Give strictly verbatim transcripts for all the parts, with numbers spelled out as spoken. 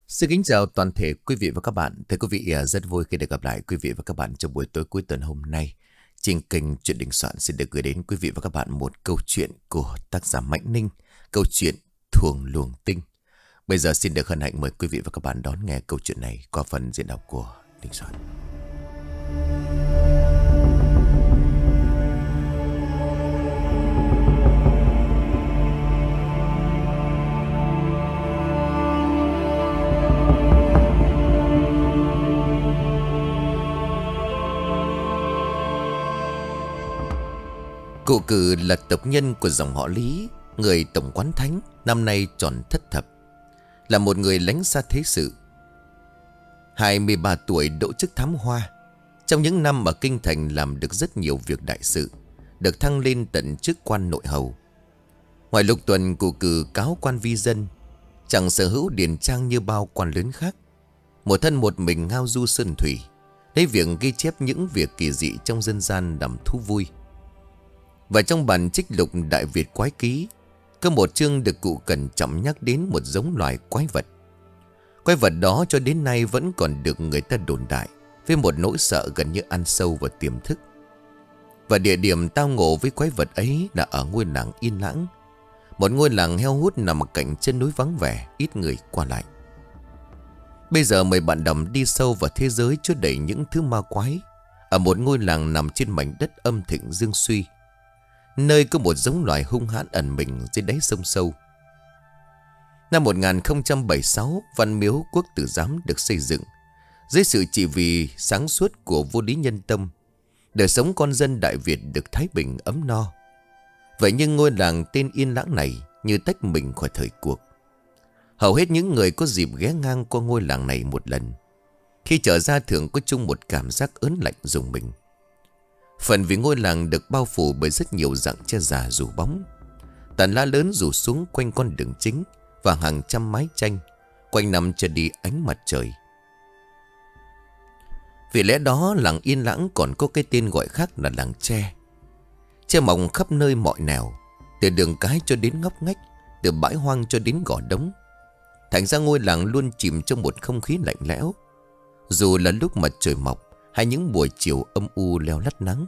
Xin kính chào toàn thể quý vị và các bạn. Thưa quý vị, à, rất vui khi được gặp lại quý vị và các bạn trong buổi tối cuối tuần hôm nay. Trên kênh Chuyện Đình Soạn xin được gửi đến quý vị và các bạn một câu chuyện của tác giả Mạnh Ninh, câu chuyện Thuồng Luồng Tinh. Bây giờ xin được hân hạnh mời quý vị và các bạn đón nghe câu chuyện này qua phần diễn đọc của Đình Soạn. Cụ Cừ là tộc nhân của dòng họ Lý, người tổng quán thánh, năm nay tròn thất thập, là một người lánh xa thế sự. hai mươi ba tuổi đỗ chức thám hoa. Trong những năm ở kinh thành làm được rất nhiều việc đại sự, được thăng lên tận chức quan nội hầu. Ngoài lục tuần, Cụ Cừ cáo quan vi dân, chẳng sở hữu điền trang như bao quan lớn khác. Một thân một mình ngao du sơn thủy, lấy việc ghi chép những việc kỳ dị trong dân gian làm thú vui. Và trong bản trích lục Đại Việt Quái Ký, có một chương được cụ cẩn trọng nhắc đến một giống loài quái vật. Quái vật đó cho đến nay vẫn còn được người ta đồn đại, với một nỗi sợ gần như ăn sâu vào tiềm thức. Và địa điểm tao ngộ với quái vật ấy là ở ngôi làng Yên Lãng, một ngôi làng heo hút nằm cạnh chân núi vắng vẻ, ít người qua lại. Bây giờ mời bạn đọc đi sâu vào thế giới chứa đầy những thứ ma quái, ở một ngôi làng nằm trên mảnh đất âm thịnh dương suy, nơi có một giống loài hung hãn ẩn mình dưới đáy sông sâu. Năm một nghìn không trăm bảy mươi sáu, Văn Miếu Quốc Tử Giám được xây dựng dưới sự trị vì sáng suốt của vua Lý Nhân Tông. Đời sống con dân Đại Việt được thái bình ấm no. Vậy nhưng ngôi làng tên Yên Lãng này như tách mình khỏi thời cuộc. Hầu hết những người có dịp ghé ngang qua ngôi làng này một lần, khi trở ra thường có chung một cảm giác ớn lạnh rùng mình. Phần vì ngôi làng được bao phủ bởi rất nhiều rặng tre già rủ bóng, tàn lá lớn rủ xuống quanh con đường chính, và hàng trăm mái tranh quanh năm cho đi ánh mặt trời. Vì lẽ đó làng Yên Lãng còn có cái tên gọi khác là làng tre. Tre mọc khắp nơi mọi nẻo, từ đường cái cho đến ngóc ngách, từ bãi hoang cho đến gò đống. Thành ra ngôi làng luôn chìm trong một không khí lạnh lẽo, dù là lúc mặt trời mọc hay những buổi chiều âm u leo lắt nắng.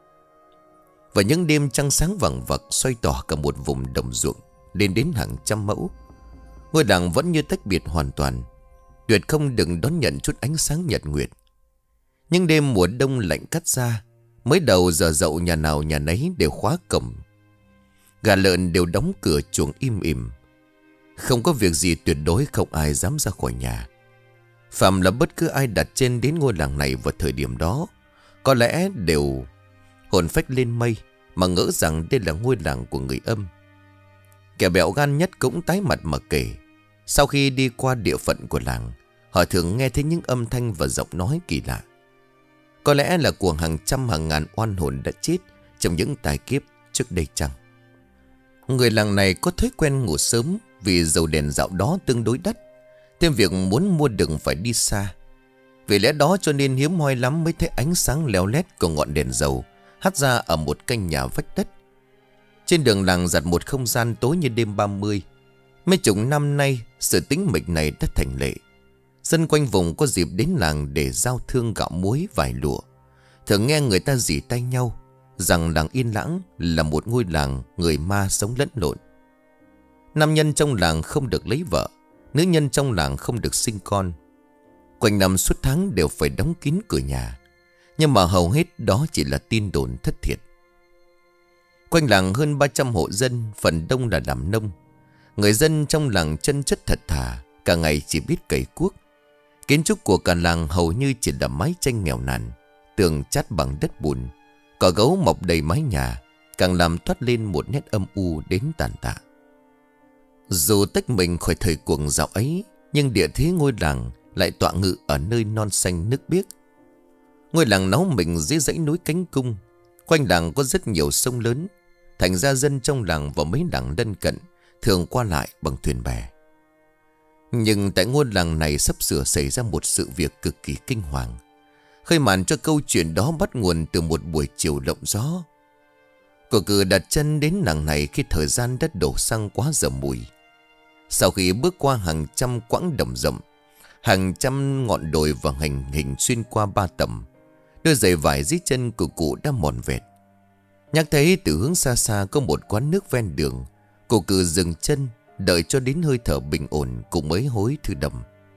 Và những đêm trăng sáng vằng vặc xoay tỏ cả một vùng đồng ruộng lên đến hàng trăm mẫu, ngôi làng vẫn như tách biệt hoàn toàn, tuyệt không đừng đón nhận chút ánh sáng nhật nguyệt. Những đêm mùa đông lạnh cắt da, mới đầu giờ dậu nhà nào nhà nấy đều khóa cổng, gà lợn đều đóng cửa chuồng im ỉm. Không có việc gì, tuyệt đối không ai dám ra khỏi nhà. Phạm là bất cứ ai đặt chân đến ngôi làng này vào thời điểm đó, có lẽ đều hồn phách lên mây, mà ngỡ rằng đây là ngôi làng của người Âm. Kẻ bẹo gan nhất cũng tái mặt mà kể, sau khi đi qua địa phận của làng, họ thường nghe thấy những âm thanh và giọng nói kỳ lạ. Có lẽ là của hàng trăm hàng ngàn oan hồn đã chết trong những tai kiếp trước đây chăng. Người làng này có thói quen ngủ sớm, vì dầu đèn dạo đó tương đối đắt, thêm việc muốn mua đừng phải đi xa. Vì lẽ đó cho nên hiếm hoi lắm mới thấy ánh sáng leo lét của ngọn đèn dầu hắt ra ở một căn nhà vách đất. Trên đường làng giặt một không gian tối như đêm ba mươi. Mấy chục năm nay, sự tĩnh mịch này đã thành lệ. Dân quanh vùng có dịp đến làng để giao thương gạo muối vải lụa, thường nghe người ta rỉ tay nhau rằng làng Yên Lãng là một ngôi làng người ma sống lẫn lộn. Nam nhân trong làng không được lấy vợ, nữ nhân trong làng không được sinh con. Quanh năm suốt tháng đều phải đóng kín cửa nhà, nhưng mà hầu hết đó chỉ là tin đồn thất thiệt. Quanh làng hơn ba trăm hộ dân, phần đông là làm nông. Người dân trong làng chân chất thật thà, cả ngày chỉ biết cày cuốc. Kiến trúc của cả làng hầu như chỉ là mái tranh nghèo nàn, tường chát bằng đất bùn, cỏ gấu mọc đầy mái nhà, càng làm toát lên một nét âm u đến tàn tạ. Dù tách mình khỏi thời cuồng dạo ấy, nhưng địa thế ngôi làng lại tọa ngự ở nơi non xanh nước biếc. Ngôi làng náu mình dưới dãy núi Cánh Cung, quanh làng có rất nhiều sông lớn, thành ra dân trong làng và mấy làng lân cận thường qua lại bằng thuyền bè. Nhưng tại ngôi làng này sắp sửa xảy ra một sự việc cực kỳ kinh hoàng, khơi màn cho câu chuyện đó bắt nguồn từ một buổi chiều lộng gió. Cụ Cừ đặt chân đến làng này khi thời gian đất đổ sang quá giờ mùi. Sau khi bước qua hàng trăm quãng đồng rộng, Hàng trăm ngọn đồi và hành hình xuyên qua ba tầm. Đôi giày vải dưới chân của cụ đã mòn vẹt. Nhắc thấy từ hướng xa xa có một quán nước ven đường. Cụ cử dừng chân, đợi cho đến hơi thở bình ổn, cụ mới hối thư đầm.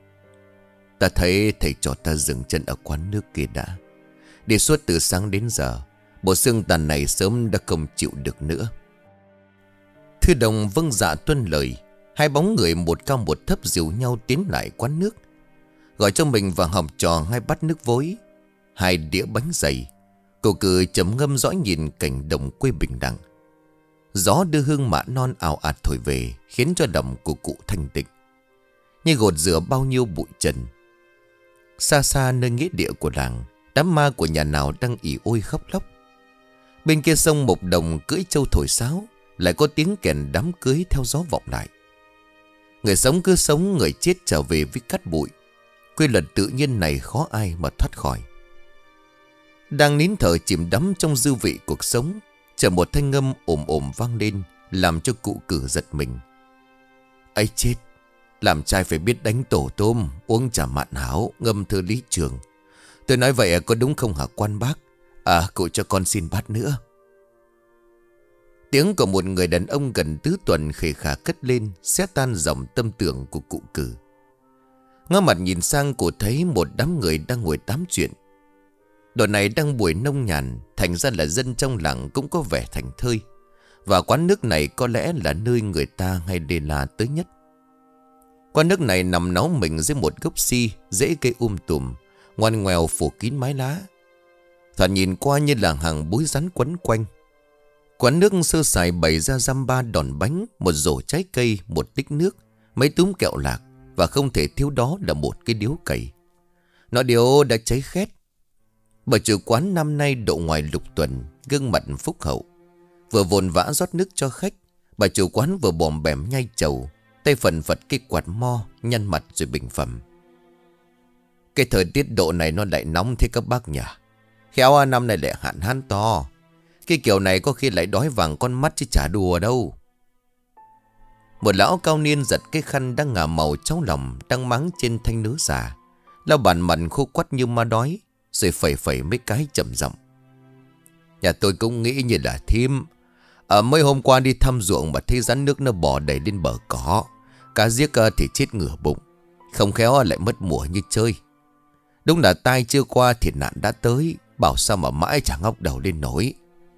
Ta thấy thầy trò ta dừng chân ở quán nước kia đã. Đi suốt từ sáng đến giờ, bộ xương tàn này sớm đã không chịu được nữa. Thư đồng vâng dạ tuân lời. Hai bóng người một cao một thấp dìu nhau tiến lại quán nước. Gọi cho mình vào học trò hai bát nước vối, hai đĩa bánh dày. Cô cứ chấm ngâm dõi nhìn cảnh đồng quê bình đẳng. Gió đưa hương mã non ào ạt thổi về, khiến cho đầm của cụ thanh tịnh, như gột rửa bao nhiêu bụi trần. Xa xa nơi nghĩa địa của làng, đám ma của nhà nào đang ỉ ôi khóc lóc. Bên kia sông một đồng cưỡi trâu thổi sáo, lại có tiếng kèn đám cưới theo gió vọng lại. Người sống cứ sống, người chết trở về với cát bụi. Quy luật tự nhiên này khó ai mà thoát khỏi. Đang nín thở chìm đắm trong dư vị cuộc sống, chợt một thanh âm ồm ồm vang lên, làm cho cụ Cử giật mình. Ấy chết, làm trai phải biết đánh tổ tôm, uống trà mạn háo, ngâm thơ lý trường. Tôi nói vậy có đúng không hả quan bác? À, cụ cho con xin bát nữa. Tiếng của một người đàn ông gần tứ tuần khề khà cất lên, xé tan dòng tâm tưởng của cụ Cử. Ngó mặt nhìn sang, cụ thấy một đám người đang ngồi tám chuyện. Đoạn này đang buổi nông nhàn, thành ra là dân trong làng cũng có vẻ thành thơi. Và quán nước này có lẽ là nơi người ta hay đề là tới nhất. Quán nước này nằm náu mình dưới một gốc si, rễ cây um tùm, ngoằn ngoèo phủ kín mái lá. Thoạt nhìn qua như là hàng búi rắn quấn quanh. Quán nước sơ sài bày ra dăm ba đòn bánh, một rổ trái cây, một tích nước, mấy túm kẹo lạc, và không thể thiếu đó là một cái điếu cày. Nó điếu đã cháy khét. Bà chủ quán năm nay độ ngoài lục tuần, gương mặt phúc hậu, vừa vồn vã rót nước cho khách. Bà chủ quán vừa bòm bẻm nhai trầu, tay phần phật cái quạt mo, nhăn mặt rồi bình phẩm. Cái thời tiết độ này nó lại nóng thế các bác nhỉ. Khéo năm này lại hạn hán to. Cái kiểu này có khi lại đói vàng con mắt chứ chả đùa đâu. Một lão cao niên giật cái khăn đang ngả màu cháu lòng, đang mắng trên thanh nứa già, lau bàn mặt khô quắt như ma đói, rồi phẩy phẩy mấy cái chậm giọng. Nhà tôi cũng nghĩ như là thím. Ở mấy hôm qua đi thăm ruộng mà thấy rắn nước nó bò đầy lên bờ cỏ. Cá giếc thì chết ngửa bụng, không khéo lại mất mùa như chơi. Đúng là tai chưa qua thì nạn đã tới, bảo sao mà mãi chẳng ngóc đầu lên nổi.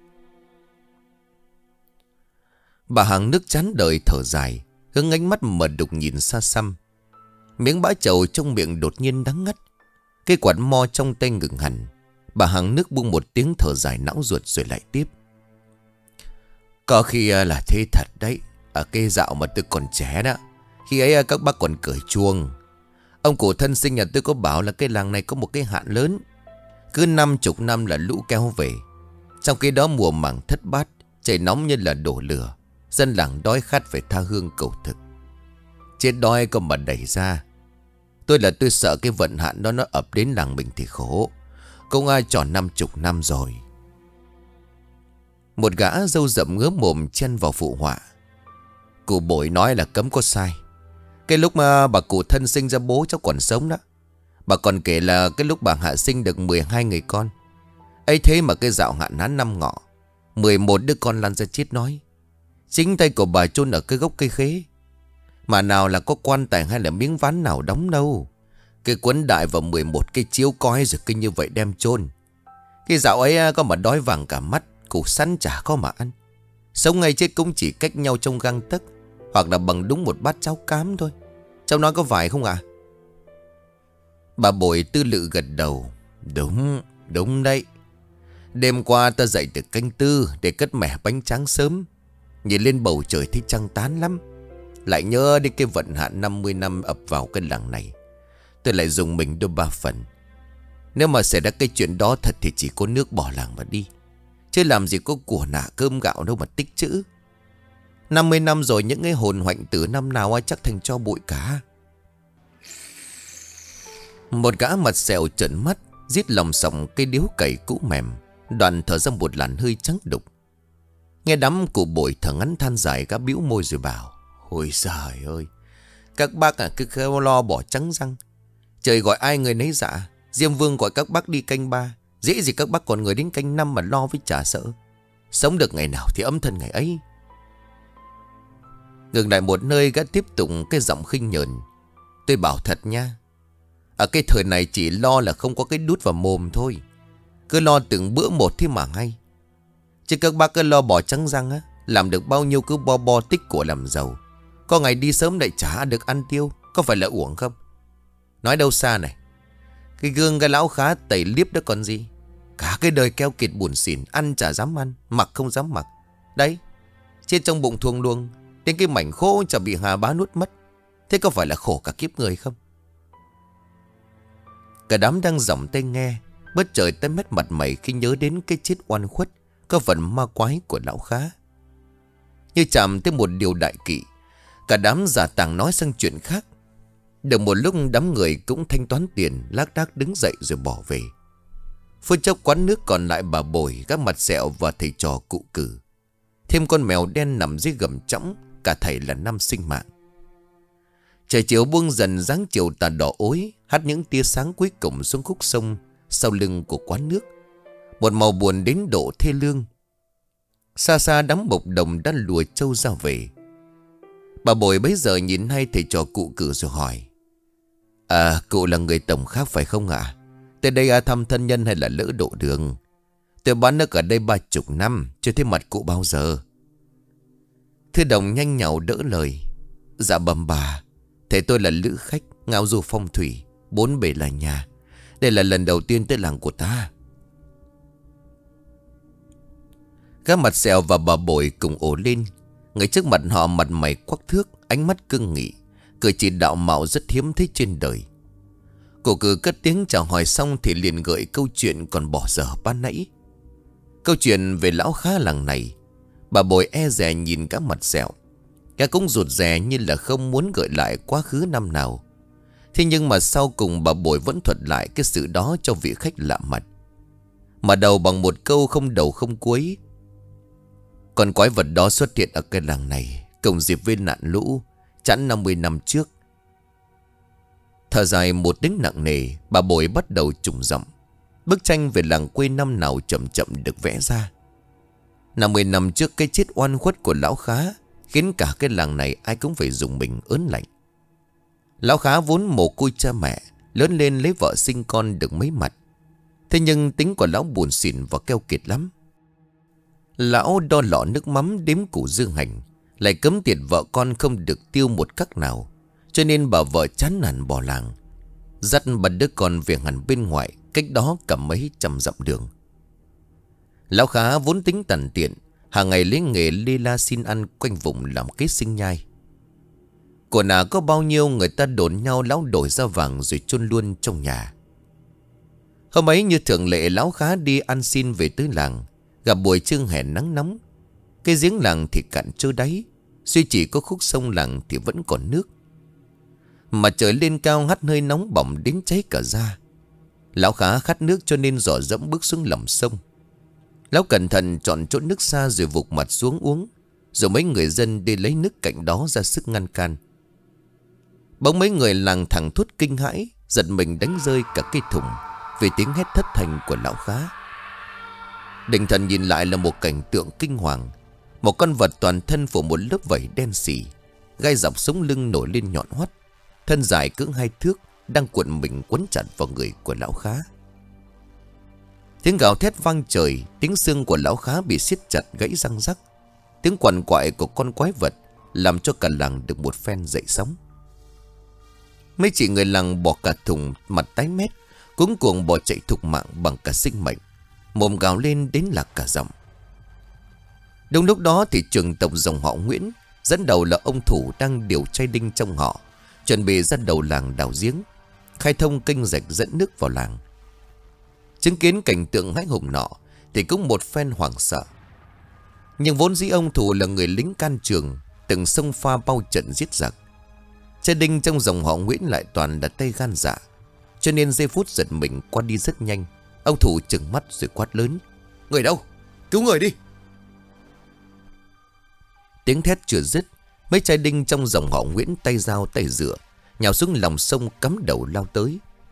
Bà hàng nước chán đời thở dài, hướng ánh mắt mờ đục nhìn xa xăm. Miếng bã chầu trong miệng đột nhiên đắng ngắt. Cái quạt mo trong tay ngừng hẳn. Bà hàng nước buông một tiếng thở dài não ruột rồi lại tiếp. Có khi là thế thật đấy. Ở cái dạo mà tôi còn trẻ đó, khi ấy các bác còn cởi chuông. Ông cụ thân sinh nhà tôi có bảo là cái làng này có một cái hạn lớn, cứ năm chục năm là lũ kéo về. Trong khi đó mùa màng thất bát, trời nóng như là đổ lửa, dân làng đói khát phải tha hương cầu thực. Chết đói còn mà đẩy ra. Tôi là tôi sợ cái vận hạn đó nó ập đến làng mình thì khổ. Cũng ai tròn năm chục năm rồi. Một gã râu rậm ngứa mồm chen vào phụ họa. Cụ Bội nói là cấm có sai. Cái lúc mà bà cụ thân sinh ra bố cháu còn sống đó, bà còn kể là cái lúc bà hạ sinh được mười hai người con. Ấy thế mà cái dạo hạn hán năm ngọ, mười một đứa con lăn ra chết nói. Chính tay của bà chôn ở cái gốc cây khế. Mà nào là có quan tài hay là miếng ván nào đóng đâu. Cái quấn đại vào mười một cái chiếu coi rồi kinh như vậy đem chôn. Cái dạo ấy có mà đói vàng cả mắt, củ sắn chả có mà ăn. Sống ngay chết cũng chỉ cách nhau trong gang tấc, hoặc là bằng đúng một bát cháo cám thôi. Cháu nói có phải không ạ? À? Bà Bội tư lự gật đầu. Đúng, đúng đấy. Đêm qua ta dậy từ canh tư để cất mẻ bánh tráng sớm. Nhìn lên bầu trời thấy trăng tán lắm. Lại nhớ đến cái vận hạn năm mươi năm ập vào cái làng này. Tôi lại dùng mình đôi ba phần. Nếu mà xảy ra cái chuyện đó thật thì chỉ có nước bỏ làng mà đi. Chứ làm gì có của nả cơm gạo đâu mà tích trữ. năm mươi năm rồi, những cái hồn hoạnh tử năm nào ai chắc thành cho bụi cả. Một gã mặt sẹo trợn mắt, giết lòng sòng cây điếu cày cũ mềm, đoạn thở ra một làn hơi trắng đục. Nghe đám cụ Bội thở ngắn than dài, gã bĩu môi rồi bảo. Ôi giời ơi, các bác à cứ khéo lo bỏ trắng răng. Trời gọi ai người nấy dạ. Diêm Vương gọi các bác đi canh ba, dễ gì các bác còn người đến canh năm mà lo với chả sợ. Sống được ngày nào thì âm thân ngày ấy. Ngừng lại một nơi, gã tiếp tục cái giọng khinh nhờn. Tôi bảo thật nha, ở cái thời này chỉ lo là không có cái đút vào mồm thôi. Cứ lo từng bữa một thế mà ngay. Chứ các bác cứ lo bỏ trắng răng á, làm được bao nhiêu cứ bo bo tích của làm giàu. Có ngày đi sớm lại chả được ăn tiêu, có phải là uổng không? Nói đâu xa này, cái gương cái lão khá tẩy liếp đó còn gì. Cả cái đời keo kiệt buồn xỉn, ăn chả dám ăn, mặc không dám mặc. Đấy, chết trong bụng thuông luông, đến cái mảnh khô chả bị Hà Bá nuốt mất. Thế có phải là khổ cả kiếp người không? Cả đám đang giỏng tay nghe, bất chợt tái mét mặt mày khi nhớ đến cái chết oan khuất, có phần ma quái của lão khá. Như chạm tới một điều đại kỵ, cả đám giả tàng nói sang chuyện khác. Được một lúc đám người cũng thanh toán tiền, lác đác đứng dậy rồi bỏ về. Phút chốc quán nước còn lại bà Bồi, các mặt sẹo và thầy trò Cụ Cử. Thêm con mèo đen nằm dưới gầm trõng, cả thầy là năm sinh mạng. Trời chiều buông dần, dáng chiều tà đỏ ối hắt những tia sáng cuối cùng xuống khúc sông sau lưng của quán nước. Một màu buồn đến độ thê lương. Xa xa đám bộc đồng đã lùa trâu ra về. Bà Bồi bấy giờ nhìn hai thầy trò Cụ Cử rồi hỏi: À, cụ là người tổng khác phải không ạ? À? Tới đây à, thăm thân nhân hay là lỡ độ đường? Tôi bán nước ở đây ba chục năm, chưa thấy mặt cụ bao giờ. Thư Đồng nhanh nhảu đỡ lời: Dạ bẩm bà, thầy tôi là lữ khách, ngao du phong thủy, bốn bề là nhà. Đây là lần đầu tiên tới làng của ta. Các mặt sẹo và bà Bồi cùng ổ lên. Người trước mặt họ mặt mày quắc thước, ánh mắt cương nghị, cười chỉ đạo mạo rất hiếm thấy trên đời. Cụ Cử cất tiếng chào hỏi xong thì liền gợi câu chuyện còn bỏ dở ban nãy. Câu chuyện về lão khá làng này. Bà Bồi e dè nhìn các mặt sẹo. Cả cũng rụt rè như là không muốn gợi lại quá khứ năm nào. Thế nhưng mà sau cùng bà Bồi vẫn thuật lại cái sự đó cho vị khách lạ mặt. Mà đầu bằng một câu không đầu không cuối: Con quái vật đó xuất hiện ở cái làng này cùng dịp với nạn lũ chẵn năm mươi năm trước. Thở dài một tiếng nặng nề, bà Bồi bắt đầu trùng giọng. Bức tranh về làng quê năm nào chậm chậm được vẽ ra. năm mươi năm trước, cái chết oan khuất của lão khá khiến cả cái làng này ai cũng phải dùng mình ớn lạnh. Lão khá vốn mồ côi cha mẹ, lớn lên lấy vợ sinh con được mấy mặt. Thế nhưng tính của lão buồn xỉn và keo kiệt lắm. Lão đo lọ nước mắm đếm củ dương hành, lại cấm tiệt vợ con không được tiêu một cách nào. Cho nên bà vợ chán nản bỏ làng, dắt bà đứa con về hẳn bên ngoài, cách đó cả mấy trăm dặm đường. Lão khá vốn tính tàn tiện, hàng ngày lấy nghề lê la xin ăn quanh vùng làm kế sinh nhai. Của nà có bao nhiêu người ta đồn nhau lão đổi ra vàng rồi chôn luôn trong nhà. Hôm ấy như thường lệ, lão khá đi ăn xin về tới làng, gặp buổi trưa hè nắng nóng. Cái giếng làng thì cạn trơ đáy, duy chỉ có khúc sông làng thì vẫn còn nước. Mà trời lên cao hắt hơi nóng bỏng đến cháy cả da. Lão khá khát nước cho nên dò dẫm bước xuống lòng sông. Lão cẩn thận chọn chỗ nước xa rồi vụt mặt xuống uống. Rồi mấy người dân đi lấy nước cạnh đó ra sức ngăn can. Bỗng mấy người làng thẳng thốt kinh hãi, giật mình đánh rơi cả cây thùng vì tiếng hét thất thanh của lão khá. Định thần nhìn lại là một cảnh tượng kinh hoàng. Một con vật toàn thân phủ một lớp vảy đen xỉ, gai dọc sống lưng nổi lên nhọn hoắt, thân dài cỡ hai thước, đang cuộn mình quấn chặt vào người của lão khá. Tiếng gào thét vang trời, tiếng xương của lão khá bị siết chặt gãy răng rắc. Tiếng quằn quại của con quái vật làm cho cả làng được một phen dậy sóng. Mấy chị người làng bỏ cả thùng, mặt tái mét, cuống cuồng bỏ chạy thục mạng bằng cả sinh mệnh, mồm gào lên đến lạc cả giọng. Đúng lúc đó thì trưởng tộc dòng họ Nguyễn, dẫn đầu là ông Thủ đang điều trai đinh trong họ, chuẩn bị ra đầu làng đào giếng, khai thông kênh rạch dẫn nước vào làng. Chứng kiến cảnh tượng hãi hùng nọ thì cũng một phen hoảng sợ. Nhưng vốn dĩ ông Thủ là người lính can trường, từng xông pha bao trận giết giặc. Trai đinh trong dòng họ Nguyễn lại toàn là tay gan dạ, cho nên giây phút giật mình qua đi rất nhanh. Ông Thủ trừng mắt rồi quát lớn: Người đâu? Cứu người đi! Tiếng thét chưa dứt, mấy trai đinh trong dòng họ Nguyễn tay dao tay dựa nhào xuống lòng sông cắm đầu lao tới,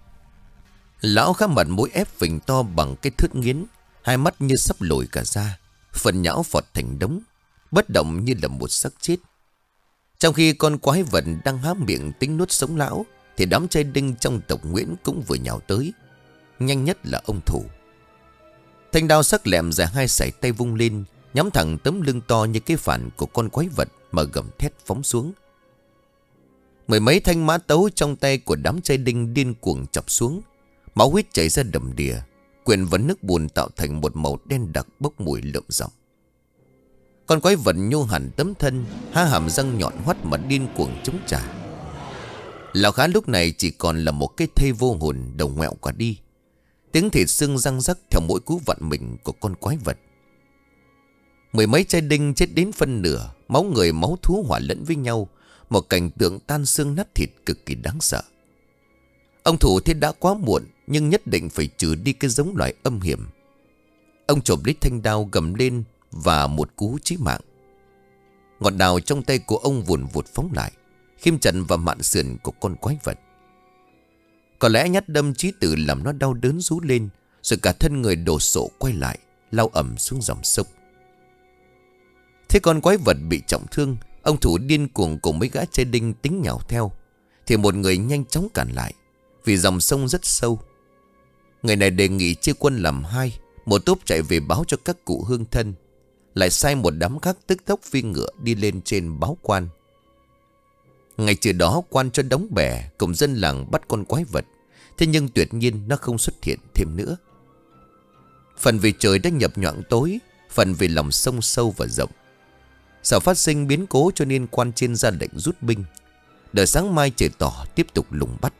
Lão khá mặt mũi ép phình to bằng cái thước nghiến, hai mắt như sắp lồi cả ra, phần nhão phọt thành đống, bất động như là một xác chết. Trong khi con quái vật đang há miệng tính nuốt sống lão, thì đám trai đinh trong tộc Nguyễn cũng vừa nhào tới. Nhanh nhất là ông Thủ. Thanh đao sắc lẹm dài hai sải tay vung lên, nhắm thẳng tấm lưng to như cái phản của con quái vật mà gầm thét phóng xuống. Mười mấy thanh mã tấu trong tay của đám trai đinh điên cuồng chọc xuống. Máu huyết chảy ra đầm đìa, quyện vào nước bùn tạo thành một màu đen đặc bốc mùi lợm giọng. Con quái vật nhô hẳn tấm thân, há hàm răng nhọn hoắt mà điên cuồng chống trả. Lão Khá lúc này chỉ còn là một cái thây vô hồn, đầu ngoẹo quả đi. Tiếng thịt xương răng rắc theo mỗi cú vặn mình của con quái vật. Mười mấy trai đinh chết đến phân nửa, máu người máu thú hòa lẫn với nhau, một cảnh tượng tan xương nát thịt cực kỳ đáng sợ. Ông Thủ thế đã quá muộn, nhưng nhất định phải trừ đi cái giống loài âm hiểm. Ông chộp lấy thanh đao gầm lên và một cú chí mạng. Ngọn đào trong tay của ông vùn vụt phóng lại, khiêm chặn vào mạn sườn của con quái vật. Có lẽ nhát đâm chí tử làm nó đau đớn rú lên, rồi cả thân người đổ sộ quay lại, lao ầm xuống dòng sông. Thế con quái vật bị trọng thương, ông Thủ điên cuồng cùng mấy gã trai đinh tính nhào theo, thì một người nhanh chóng cản lại, vì dòng sông rất sâu. Người này đề nghị chia quân làm hai, một tốp chạy về báo cho các cụ hương thân, lại sai một đám khác tức tốc phi ngựa đi lên trên báo quan. Ngày trưa đó quan cho đóng bè cùng dân làng bắt con quái vật. Thế nhưng tuyệt nhiên nó không xuất hiện thêm nữa. Phần vì trời đã nhập nhoạng tối, phần vì lòng sông sâu và rộng. Sợ phát sinh biến cố cho nên quan trên ra lệnh rút binh, đợi sáng mai trời tỏ tiếp tục lùng bắt.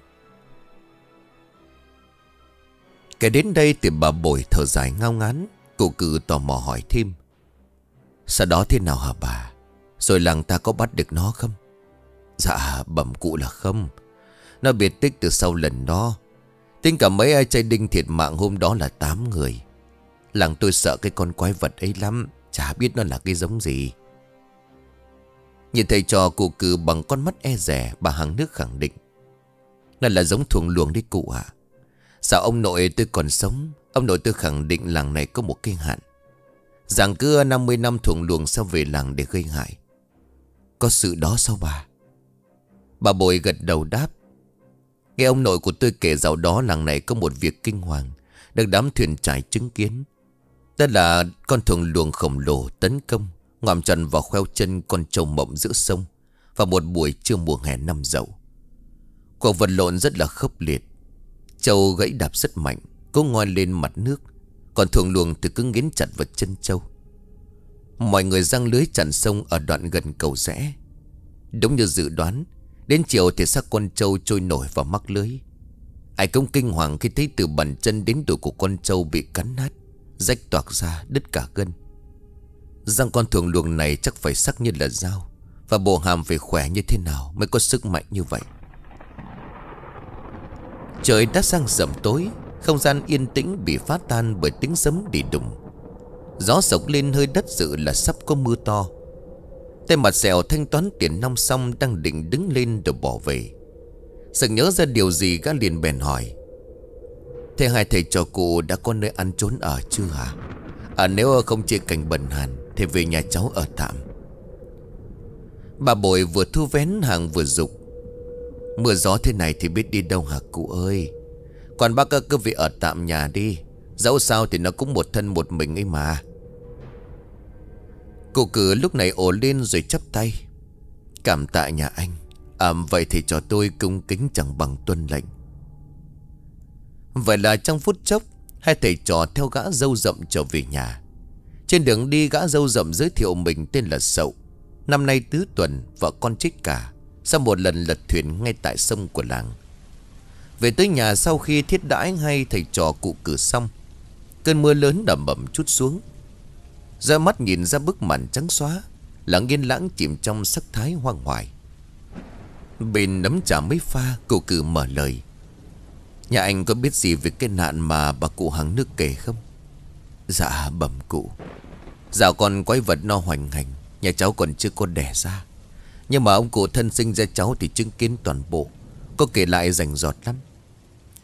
Kể đến đây thì bà Bồi thở dài ngao ngán. Cụ Cử tò mò hỏi thêm: sau đó thế nào hả bà? Rồi làng ta có bắt được nó không? Dạ bẩm cụ là không. Nó biệt tích từ sau lần đó. Tính cả mấy ai trai đinh thiệt mạng hôm đó là tám người. Làng tôi sợ cái con quái vật ấy lắm, chả biết nó là cái giống gì. Nhìn thầy trò cụ Cử bằng con mắt e dè, bà hàng nước khẳng định: nó là giống thuồng luồng đấy cụ ạ. Sao ông nội tôi còn sống, ông nội tôi khẳng định làng này có một cái hạn. Rằng cứ năm mươi năm thuồng luồng sao về làng để gây hại. Có sự đó sao bà? Bà Bồi gật đầu đáp: nghe ông nội của tôi kể dạo đó làng này có một việc kinh hoàng được đám thuyền trải chứng kiến. Đó là con thuồng luồng khổng lồ tấn công, ngoạm trần vào khoeo chân con trâu mộng giữa sông vào một buổi trưa mùa hè năm Dậu. Cuộc vật lộn rất là khốc liệt. Trâu gãy đạp rất mạnh, cố ngoi lên mặt nước, còn thuồng luồng thì cứ nghiến chặt vào chân trâu. Mọi người giăng lưới chặn sông ở đoạn gần cầu rẽ. Đúng như dự đoán, đến chiều thì xác con trâu trôi nổi vào mắc lưới. Ai cũng kinh hoàng khi thấy từ bàn chân đến đùi của con trâu bị cắn nát, rách toạc ra đứt cả gân. Răng con thuồng luồng này chắc phải sắc như là dao, và bộ hàm phải khỏe như thế nào mới có sức mạnh như vậy. Trời đã sang rậm tối, không gian yên tĩnh bị phá tan bởi tiếng sấm đi đùng. Gió sộc lên hơi đất dự là sắp có mưa to. Tay mặt xèo thanh toán tiền nong xong đang định đứng lên rồi bỏ về. Sực nhớ ra điều gì gã liền bèn hỏi: thế hai thầy trò cụ đã có nơi ăn trốn ở chưa hả? À nếu không chê cảnh bần hàn thì về nhà cháu ở tạm. Bà Bồi vừa thu vén hàng vừa dục: mưa gió thế này thì biết đi đâu hả cụ ơi? Còn bác cứ về ở tạm nhà đi, dẫu sao thì nó cũng một thân một mình ấy mà. Cụ Cử lúc này ồ lên rồi chắp tay: cảm tạ nhà anh. À vậy thì cho tôi cung kính chẳng bằng tuân lệnh. Vậy là trong phút chốc, hai thầy trò theo gã râu rậm trở về nhà. Trên đường đi, gã râu rậm giới thiệu mình tên là Sậu, năm nay tứ tuần, vợ con chết cả sau một lần lật thuyền ngay tại sông của làng. Về tới nhà sau khi thiết đãi hai thầy trò cụ Cử xong, cơn mưa lớn đầm ầm trút xuống. Ra mắt nhìn ra bức màn trắng xóa, lặng yên lãng chìm trong sắc thái hoang hoài. Bên nấm trà mấy pha, cụ Cử mở lời: nhà anh có biết gì về cái nạn mà bà cụ hàng nước kể không? Dạ bẩm cụ, dạo con quái vật nó hoành hành, nhà cháu còn chưa có đẻ ra. Nhưng mà ông cụ thân sinh ra cháu thì chứng kiến toàn bộ, có kể lại rành rọt lắm.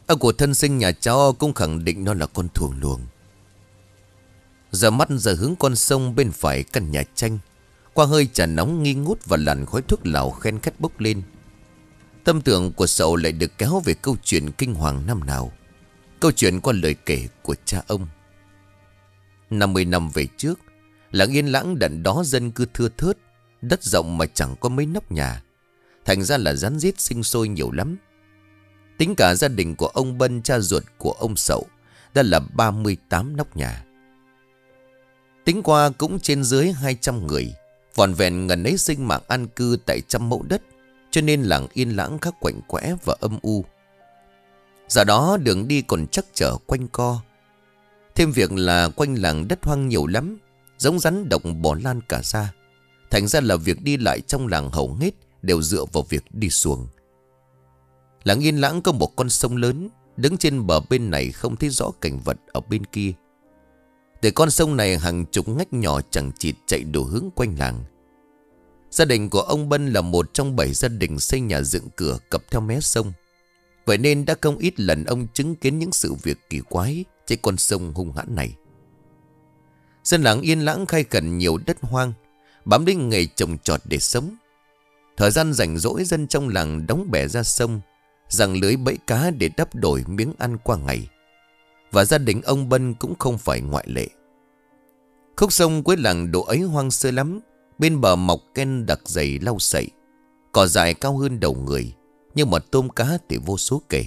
Ông của thân sinh nhà cháu cũng khẳng định nó là con thuồng luồng. Giờ mắt giờ hướng con sông bên phải căn nhà tranh. Qua hơi trà nóng nghi ngút và làn khói thuốc lào khen khét bốc lên. Tâm tưởng của Sậu lại được kéo về câu chuyện kinh hoàng năm nào. Câu chuyện qua lời kể của cha ông. năm mươi năm về trước, làng Yên Lãng đận đó dân cư thưa thớt, đất rộng mà chẳng có mấy nóc nhà. Thành ra là rắn rít sinh sôi nhiều lắm. Tính cả gia đình của ông Bân, cha ruột của ông Sậu, đã là ba mươi tám nóc nhà. Tính qua cũng trên dưới hai trăm người, vòn vẹn ngần ấy sinh mạng an cư tại trăm mẫu đất, cho nên làng Yên Lãng khá quạnh quẽ và âm u. Giờ đó đường đi còn trắc trở quanh co. Thêm việc là quanh làng đất hoang nhiều lắm, giống rắn độc bò lan cả ra. Thành ra là việc đi lại trong làng hầu hết đều dựa vào việc đi xuồng. Làng Yên Lãng có một con sông lớn, đứng trên bờ bên này không thấy rõ cảnh vật ở bên kia. Từ con sông này hàng chục ngách nhỏ chẳng chịt chạy đủ hướng quanh làng. Gia đình của ông Bân là một trong bảy gia đình xây nhà dựng cửa cập theo mé sông. Vậy nên đã không ít lần ông chứng kiến những sự việc kỳ quái trên con sông hung hãn này. Dân làng Yên Lãng khai khẩn nhiều đất hoang, bám đến nghề trồng trọt để sống. Thời gian rảnh rỗi, dân trong làng đóng bè ra sông, giăng lưới bẫy cá để đắp đổi miếng ăn qua ngày. Và gia đình ông Bân cũng không phải ngoại lệ. Khúc sông cuối làng độ ấy hoang sơ lắm. Bên bờ mọc ken đặc dày lau sậy, cỏ dài cao hơn đầu người, nhưng mà tôm cá thì vô số kể.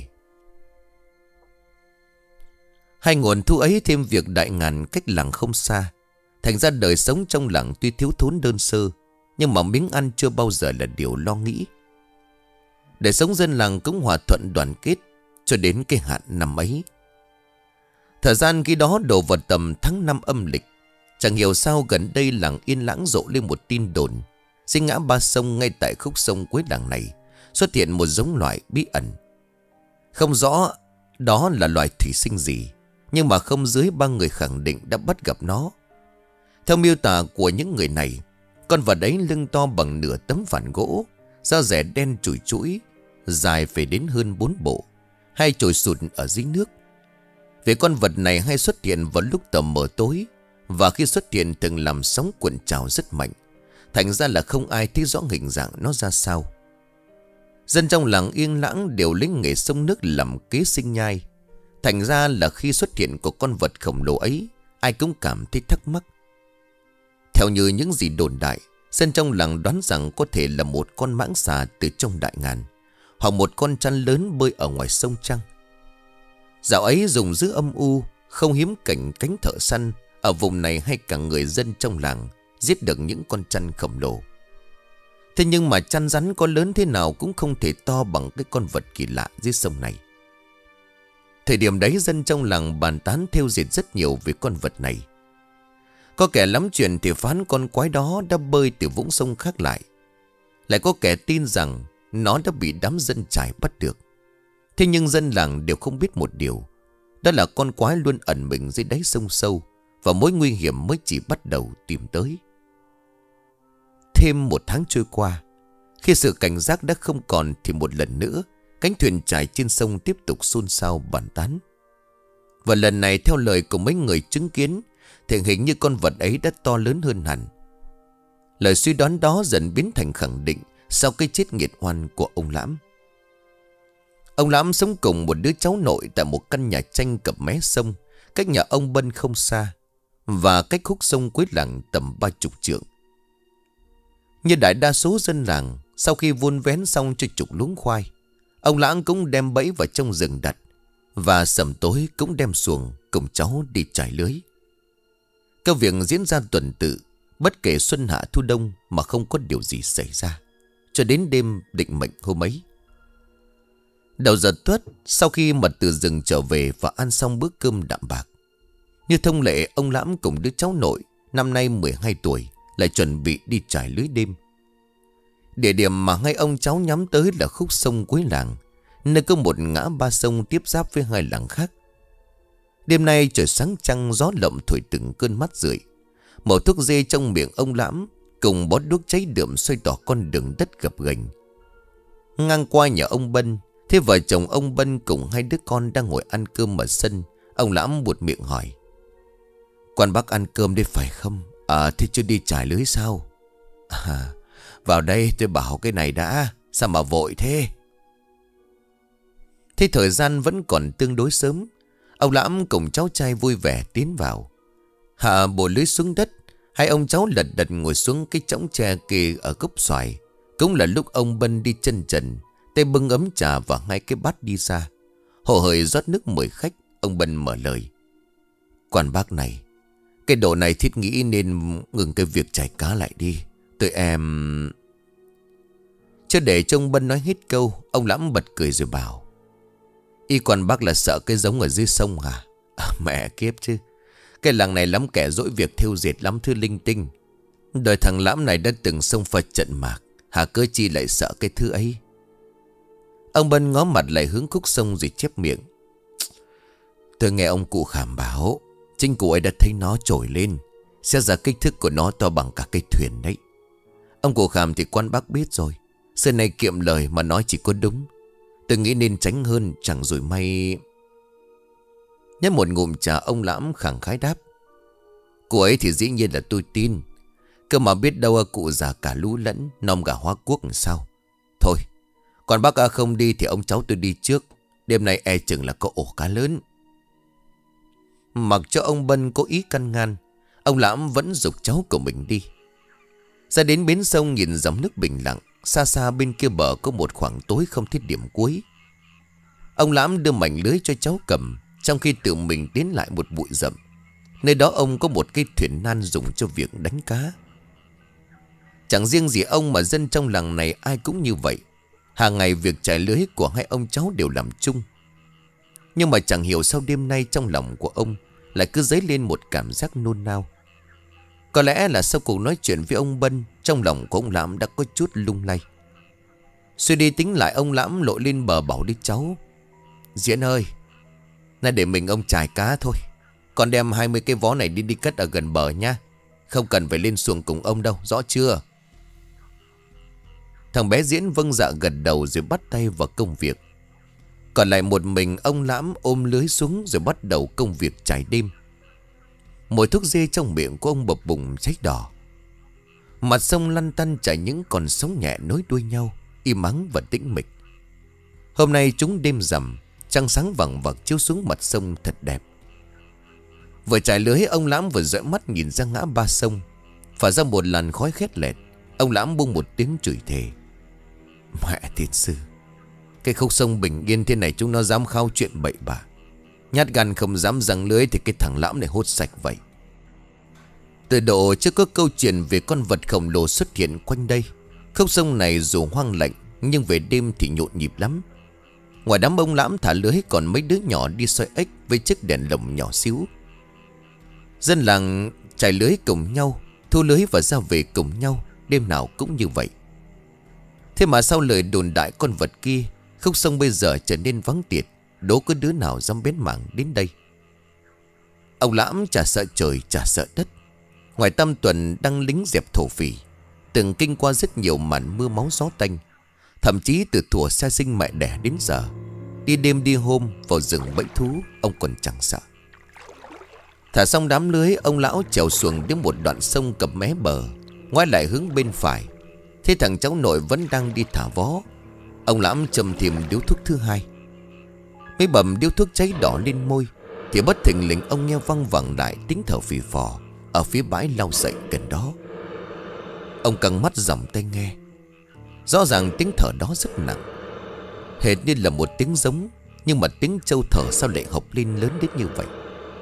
Hai nguồn thu ấy thêm việc đại ngàn cách làng không xa. Thành ra đời sống trong làng tuy thiếu thốn đơn sơ, nhưng mà miếng ăn chưa bao giờ là điều lo nghĩ. Đời sống dân làng cũng hòa thuận đoàn kết cho đến cái hạn năm ấy. Thời gian khi đó đổ vào tầm tháng năm âm lịch. Chẳng hiểu sao gần đây làng Yên Lãng rộ lên một tin đồn. Trên ngã ba sông ngay tại khúc sông cuối làng này xuất hiện một giống loài bí ẩn. Không rõ đó là loài thủy sinh gì, nhưng mà không dưới ba người khẳng định đã bắt gặp nó. Theo miêu tả của những người này, con vật ấy lưng to bằng nửa tấm phản gỗ, da rẻ đen chùi chũi, dài phải đến hơn bốn bộ, hay trồi sụt ở dưới nước. Vì con vật này hay xuất hiện vào lúc tầm mờ tối, và khi xuất hiện từng làm sóng cuộn trào rất mạnh. Thành ra là không ai thấy rõ hình dạng nó ra sao. Dân trong làng Yên Lãng đều lấy nghề sông nước làm kế sinh nhai. Thành ra là khi xuất hiện của con vật khổng lồ ấy, ai cũng cảm thấy thắc mắc. Theo như những gì đồn đại, dân trong làng đoán rằng có thể là một con mãng xà từ trong đại ngàn, hoặc một con trăn lớn bơi ở ngoài sông Trăng. Dạo ấy dùng giữ âm u, không hiếm cảnh cánh thợ săn ở vùng này hay cả người dân trong làng giết được những con trăn khổng lồ. Thế nhưng mà trăn rắn có lớn thế nào cũng không thể to bằng cái con vật kỳ lạ dưới sông này. Thời điểm đấy dân trong làng bàn tán thêu dệt rất nhiều về con vật này. Có kẻ lắm chuyện thì phán con quái đó đã bơi từ vũng sông khác lại. Lại có kẻ tin rằng nó đã bị đám dân trải bắt được. Thế nhưng dân làng đều không biết một điều, đó là con quái luôn ẩn mình dưới đáy sông sâu, và mối nguy hiểm mới chỉ bắt đầu tìm tới. Thêm một tháng trôi qua, khi sự cảnh giác đã không còn thì một lần nữa cánh thuyền trải trên sông tiếp tục xôn xao bàn tán. Và lần này theo lời của mấy người chứng kiến thì hình như con vật ấy đã to lớn hơn hẳn. Lời suy đoán đó dần biến thành khẳng định sau cái chết nghiệt oan của ông Lãm. Ông Lãm sống cùng một đứa cháu nội tại một căn nhà tranh cập mé sông, cách nhà ông Bân không xa, và cách khúc sông cuối làng tầm ba chục trượng. Như đại đa số dân làng, sau khi vun vén xong cho chục luống khoai, ông Lãng cũng đem bẫy vào trong rừng đặt, và sầm tối cũng đem xuồng cùng cháu đi trải lưới. Các việc diễn ra tuần tự, bất kể xuân hạ thu đông mà không có điều gì xảy ra, cho đến đêm định mệnh hôm ấy. Đầu giờ tuất, sau khi mật từ rừng trở về và ăn xong bữa cơm đạm bạc, như thông lệ, ông Lãm cùng đứa cháu nội năm nay mười hai tuổi lại chuẩn bị đi trải lưới đêm. Địa điểm mà hai ông cháu nhắm tới là khúc sông cuối làng, nơi có một ngã ba sông tiếp giáp với hai làng khác. Đêm nay trời sáng trăng, gió lộng thổi từng cơn mắt rượi. Mẩu thuốc dê trong miệng ông Lãm cùng bó đuốc cháy đượm xoay tỏ con đường đất gập ghềnh. Ngang qua nhà ông Bân Thế vợ chồng ông Bân cùng hai đứa con đang ngồi ăn cơm ở sân. Ông Lãm buột miệng hỏi: "Quan bác ăn cơm đây phải không? À thế chưa đi trải lưới sao?" "À, vào đây tôi bảo cái này đã. Sao mà vội thế?" Thế thời gian vẫn còn tương đối sớm. Ông Lãm cùng cháu trai vui vẻ tiến vào, hạ bộ lưới xuống đất. Hai ông cháu lật đật ngồi xuống cái chõng tre kia ở gốc xoài. Cũng là lúc ông Bân đi chân trần, tay bưng ấm trà và hai cái bát đi ra. Hồ hởi rót nước mời khách. Ông Bân mở lời: "Quan bác này, cái độ này thiết nghĩ nên ngừng cái việc chải cá lại đi. Tụi em..." Chưa để cho ông Bân nói hết câu, ông Lãm bật cười rồi bảo: "Y quan bác là sợ cái giống ở dưới sông hả?" À, mẹ kiếp chứ. Cái làng này lắm kẻ dỗi việc thêu dệt lắm thứ linh tinh. Đời thằng Lãm này đã từng xông pha trận mạc, hà cớ chi lại sợ cái thứ ấy. Ông Bân ngó mặt lại hướng khúc sông rồi chép miệng: "Tôi nghe ông cụ Khảm bảo, chính cụ ấy đã thấy nó trồi lên. Xét ra kích thước của nó to bằng cả cái thuyền đấy. Ông cụ Khảm thì quan bác biết rồi. Xưa này kiệm lời mà nói chỉ có đúng. Tôi nghĩ nên tránh hơn, chẳng rồi may..." Nhấp một ngụm trà, ông Lãm khẳng khái đáp: "Cụ ấy thì dĩ nhiên là tôi tin. Cơ mà biết đâu cụ già cả lũ lẫn, nom gà hóa quốc làm sao. Thôi, còn bác à không đi thì ông cháu tôi đi trước. Đêm nay e chừng là có ổ cá lớn." Mặc cho ông Bân có ý căn ngăn, ông Lãm vẫn giục cháu của mình đi. Ra đến bến sông nhìn dòng nước bình lặng. Xa xa bên kia bờ có một khoảng tối không thấy điểm cuối. Ông Lãm đưa mảnh lưới cho cháu cầm, trong khi tự mình tiến lại một bụi rậm. Nơi đó ông có một cái thuyền nan dùng cho việc đánh cá. Chẳng riêng gì ông mà dân trong làng này ai cũng như vậy. Hàng ngày việc trải lưới của hai ông cháu đều làm chung. Nhưng mà chẳng hiểu sao đêm nay trong lòng của ông lại cứ dấy lên một cảm giác nôn nao. Có lẽ là sau cuộc nói chuyện với ông Bân, trong lòng của ông Lãm đã có chút lung lay. Suy đi tính lại, ông Lãm lội lên bờ bảo đi cháu: "Diễn ơi, nay để mình ông chài cá thôi. Con đem hai mươi cái vó này đi đi cất ở gần bờ nha. Không cần phải lên xuồng cùng ông đâu, rõ chưa?" Thằng bé Diễn vâng dạ gật đầu rồi bắt tay vào công việc. Còn lại một mình ông Lãm ôm lưới xuống rồi bắt đầu công việc trải đêm. Mùi thuốc dê trong miệng của ông bập bùng cháy đỏ. Mặt sông lăn tăn chảy những con sóng nhẹ nối đuôi nhau, im ắng và tĩnh mịch. Hôm nay chúng đêm rằm, trăng sáng vằng vặc chiếu xuống mặt sông thật đẹp. Vừa trải lưới, ông Lãm vừa dõi mắt nhìn ra ngã ba sông. Phả ra một làn khói khét lẹt. Ông Lãm buông một tiếng chửi thề: "Mẹ thiệt sư, cái khúc sông bình yên thế này chúng nó dám khao chuyện bậy bạ. Nhát gan không dám giăng lưới thì cái thằng Lãm này hốt sạch vậy." Từ độ chưa có câu chuyện về con vật khổng lồ xuất hiện quanh đây. Khúc sông này dù hoang lạnh nhưng về đêm thì nhộn nhịp lắm. Ngoài đám ông Lãm thả lưới còn mấy đứa nhỏ đi soi ếch với chiếc đèn lồng nhỏ xíu. Dân làng trải lưới cùng nhau, thu lưới và ra về cùng nhau, đêm nào cũng như vậy. Thế mà sau lời đồn đại con vật kia, khúc sông bây giờ trở nên vắng tiệt. Đố có đứa nào dám bén mảng đến đây. Ông Lãm chả sợ trời chả sợ đất. Ngoài Tam Tuần đang lính dẹp thổ phỉ, từng kinh qua rất nhiều màn mưa máu gió tanh. Thậm chí từ thuở xa sinh mẹ đẻ đến giờ, đi đêm đi hôm vào rừng bẫy thú, ông còn chẳng sợ. Thả xong đám lưới, ông lão trèo xuồng đến một đoạn sông cập mé bờ, ngoái lại hướng bên phải. Thế thằng cháu nội vẫn đang đi thả vó. Ông Lãm châm thêm điếu thuốc thứ hai. Mấy bầm điếu thuốc cháy đỏ lên môi thì bất thình lình ông nghe văng vẳng lại tiếng thở phì phò ở phía bãi lau sậy gần đó. Ông căng mắt dòng tai nghe. Rõ ràng tiếng thở đó rất nặng, hệt như là một tiếng giống. Nhưng mà tiếng trâu thở sao lại hộc lên lớn đến như vậy?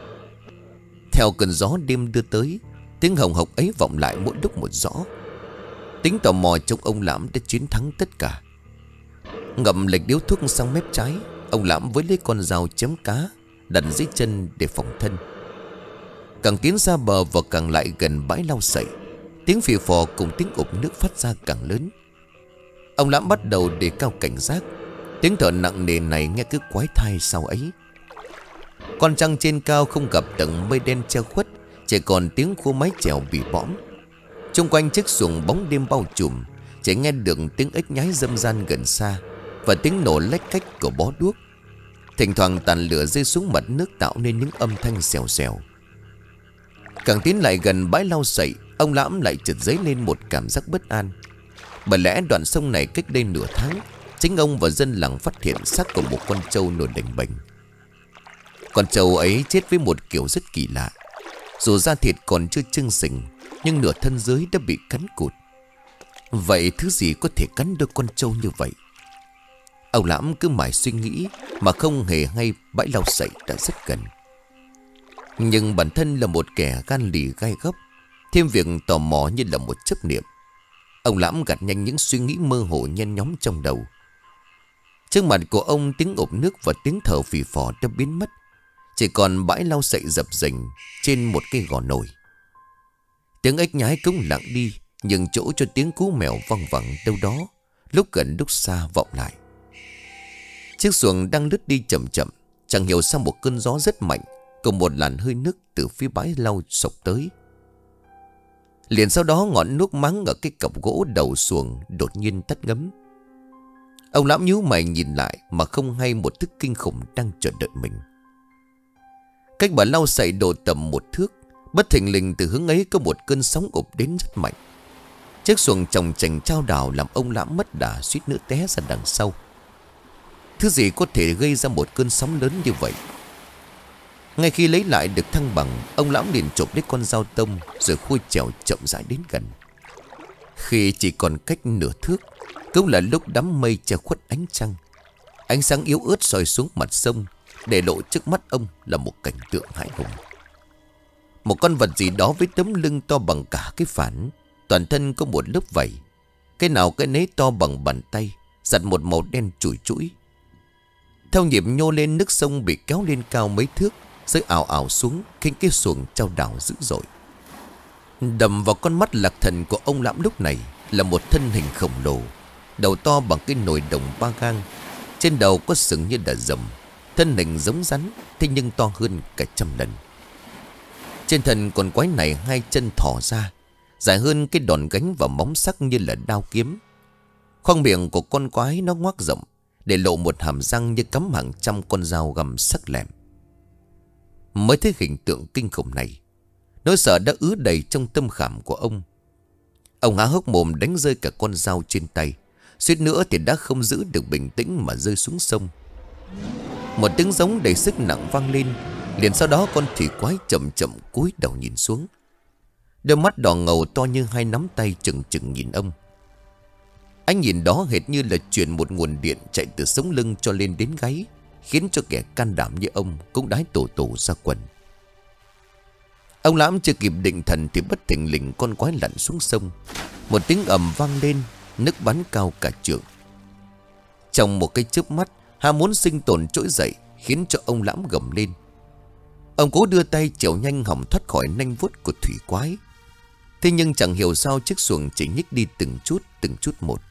Theo cơn gió đêm đưa tới, tiếng hồng hộc ấy vọng lại mỗi lúc một rõ. Tính tò mò trong ông Lãm đã chiến thắng tất cả. Ngậm lệch điếu thuốc sang mép trái, ông Lãm với lấy con dao chém cá đặt dưới chân để phòng thân. Càng tiến ra bờ và càng lại gần bãi lau sậy, tiếng phì phò cùng tiếng ụp nước phát ra càng lớn. Ông Lãm bắt đầu đề cao cảnh giác. Tiếng thở nặng nề này nghe cứ quái thai sau ấy. Con trăng trên cao không gặp tầng mây đen che khuất, chỉ còn tiếng khô mái chèo bị bõm. Xung quanh chiếc xuồng bóng đêm bao trùm, chỉ nghe được tiếng ếch nhái râm ran gần xa. và tiếng nổ lách cách của bó đuốc. Thỉnh thoảng tàn lửa rơi xuống mặt nước tạo nên những âm thanh xèo xèo. Càng tiến lại gần bãi lau sậy, ông Lãm lại chợt dấy lên một cảm giác bất an. Bởi lẽ đoạn sông này cách đây nửa tháng, chính ông và dân làng phát hiện xác của một con trâu nổi đềnh bềnh. Con trâu ấy chết với một kiểu rất kỳ lạ. Dù da thịt còn chưa chưng sình, nhưng nửa thân dưới đã bị cắn cụt. Vậy thứ gì có thể cắn đôi con trâu như vậy? Ông Lãm cứ mãi suy nghĩ mà không hề hay bãi lau sậy đã rất gần. Nhưng bản thân là một kẻ gan lì gai góc, thêm việc tò mò như là một chấp niệm. Ông Lãm gạt nhanh những suy nghĩ mơ hồ nhen nhóm trong đầu. Trước mặt của ông, tiếng ộp nước và tiếng thở phì phò đã biến mất. Chỉ còn bãi lau sậy dập dềnh trên một cây gò nồi. Tiếng ếch nhái cũng lặng đi, nhưng chỗ cho tiếng cú mèo văng vẳng đâu đó, lúc gần lúc xa vọng lại. Chiếc xuồng đang lướt đi chậm chậm, chẳng hiểu sao một cơn gió rất mạnh cùng một làn hơi nước từ phía bãi lau sộc tới. Liền sau đó ngọn đuốc mắng ở cái cọc gỗ đầu xuồng đột nhiên tắt ngấm. Ông Lãm nhíu mày nhìn lại mà không hay một thứ kinh khủng đang chờ đợi mình. Cách bờ lau sậy độ tầm một thước, bất thình lình từ hướng ấy có một cơn sóng ập đến rất mạnh. Chiếc xuồng chồng chành chao đảo làm ông Lãm mất đà suýt nữa té ra đằng sau. Thứ gì có thể gây ra một cơn sóng lớn như vậy? Ngay khi lấy lại được thăng bằng, ông Lãm liền chộp lấy con dao tông rồi khui chèo chậm rãi đến gần. Khi chỉ còn cách nửa thước, cũng là lúc đám mây che khuất ánh trăng. Ánh sáng yếu ớt soi xuống mặt sông, để lộ trước mắt ông là một cảnh tượng hãi hùng. Một con vật gì đó với tấm lưng to bằng cả cái phản, toàn thân có một lớp vảy, cái nào cái nấy to bằng bàn tay, giặt một màu đen chùi chũi. Theo nhịp nhô lên, nước sông bị kéo lên cao mấy thước, rơi ảo ảo xuống, khiến cái xuồng chao đảo dữ dội. Đầm vào con mắt lạc thần của ông Lãm lúc này là một thân hình khổng lồ, đầu to bằng cái nồi đồng ba gang, trên đầu có sừng như đà rồng, thân hình giống rắn, thế nhưng to hơn cả trăm lần. Trên thân con quái này hai chân thò ra, dài hơn cái đòn gánh và móng sắc như là đao kiếm. Khoang miệng của con quái nó ngoác rộng, để lộ một hàm răng như cắm hàng trăm con dao găm sắc lẹm. Mới thấy hình tượng kinh khủng này, nỗi sợ đã ứ đầy trong tâm khảm của ông. Ông há hốc mồm đánh rơi cả con dao trên tay, suýt nữa thì đã không giữ được bình tĩnh mà rơi xuống sông. Một tiếng giống đầy sức nặng vang lên, liền sau đó con thủy quái chậm chậm cúi đầu nhìn xuống. Đôi mắt đỏ ngầu to như hai nắm tay chừng chừng nhìn ông. Ánh nhìn đó hệt như là truyền một nguồn điện chạy từ sống lưng cho lên đến gáy, khiến cho kẻ can đảm như ông cũng đái tổ tổ ra quần. Ông Lãm chưa kịp định thần thì bất thình lình con quái lặn xuống sông. Một tiếng ầm vang lên, nước bắn cao cả trượng. Trong một cái chớp mắt, ham muốn sinh tồn trỗi dậy, khiến cho ông Lãm gầm lên. Ông cố đưa tay chèo nhanh hòng thoát khỏi nanh vuốt của thủy quái. Thế nhưng chẳng hiểu sao chiếc xuồng chỉ nhích đi từng chút từng chút một.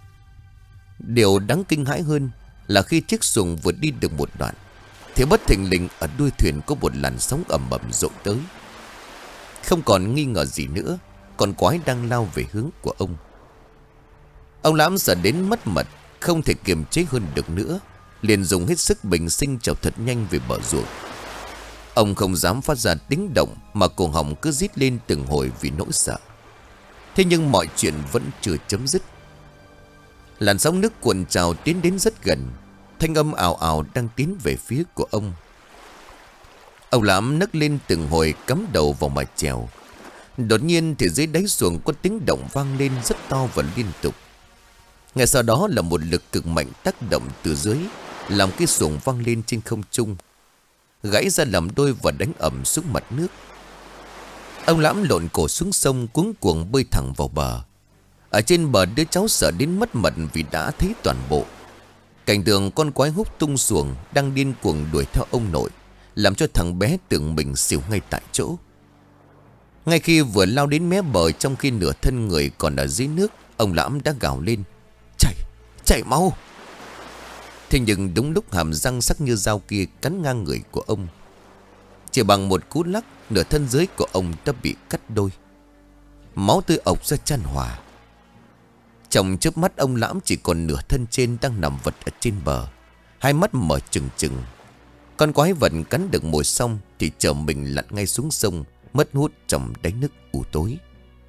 Điều đáng kinh hãi hơn là khi chiếc xuồng vừa đi được một đoạn thì bất thình lình ở đuôi thuyền có một làn sóng ầm ầm rộng tới. Không còn nghi ngờ gì nữa, con quái đang lao về hướng của ông. Ông Lãm sợ đến mất mật, không thể kiềm chế hơn được nữa, liền dùng hết sức bình sinh chèo thật nhanh về bờ ruộng. Ông không dám phát ra tiếng động mà cổ họng cứ rít lên từng hồi vì nỗi sợ. Thế nhưng mọi chuyện vẫn chưa chấm dứt. Làn sóng nước cuộn trào tiến đến rất gần, thanh âm ào ào đang tiến về phía của ông. Ông Lãm nấc lên từng hồi cắm đầu vào mà chèo. Đột nhiên thì dưới đáy xuồng có tiếng động vang lên rất to và liên tục. Ngay sau đó là một lực cực mạnh tác động từ dưới, làm cái xuồng vang lên trên không trung, gãy ra làm đôi và đánh ẩm xuống mặt nước. Ông Lãm lộn cổ xuống sông, cuống cuồng bơi thẳng vào bờ. Ở trên bờ, đứa cháu sợ đến mất mật vì đã thấy toàn bộ cảnh tượng con quái hút tung xuồng đang điên cuồng đuổi theo ông nội, làm cho thằng bé tưởng mình xỉu ngay tại chỗ. Ngay khi vừa lao đến mé bờ, trong khi nửa thân người còn ở dưới nước, ông Lãm đã gào lên: Chạy, chạy mau! Thế nhưng đúng lúc hàm răng sắc như dao kia cắn ngang người của ông, chỉ bằng một cú lắc, nửa thân dưới của ông đã bị cắt đôi. Máu tươi ộc ra chan hòa. Trong chớp mắt ông Lãm chỉ còn nửa thân trên đang nằm vật ở trên bờ, hai mắt mở trừng trừng. Con quái vật cắn được mồi xong thì chở mình lặn ngay xuống sông, mất hút trong đáy nước u tối.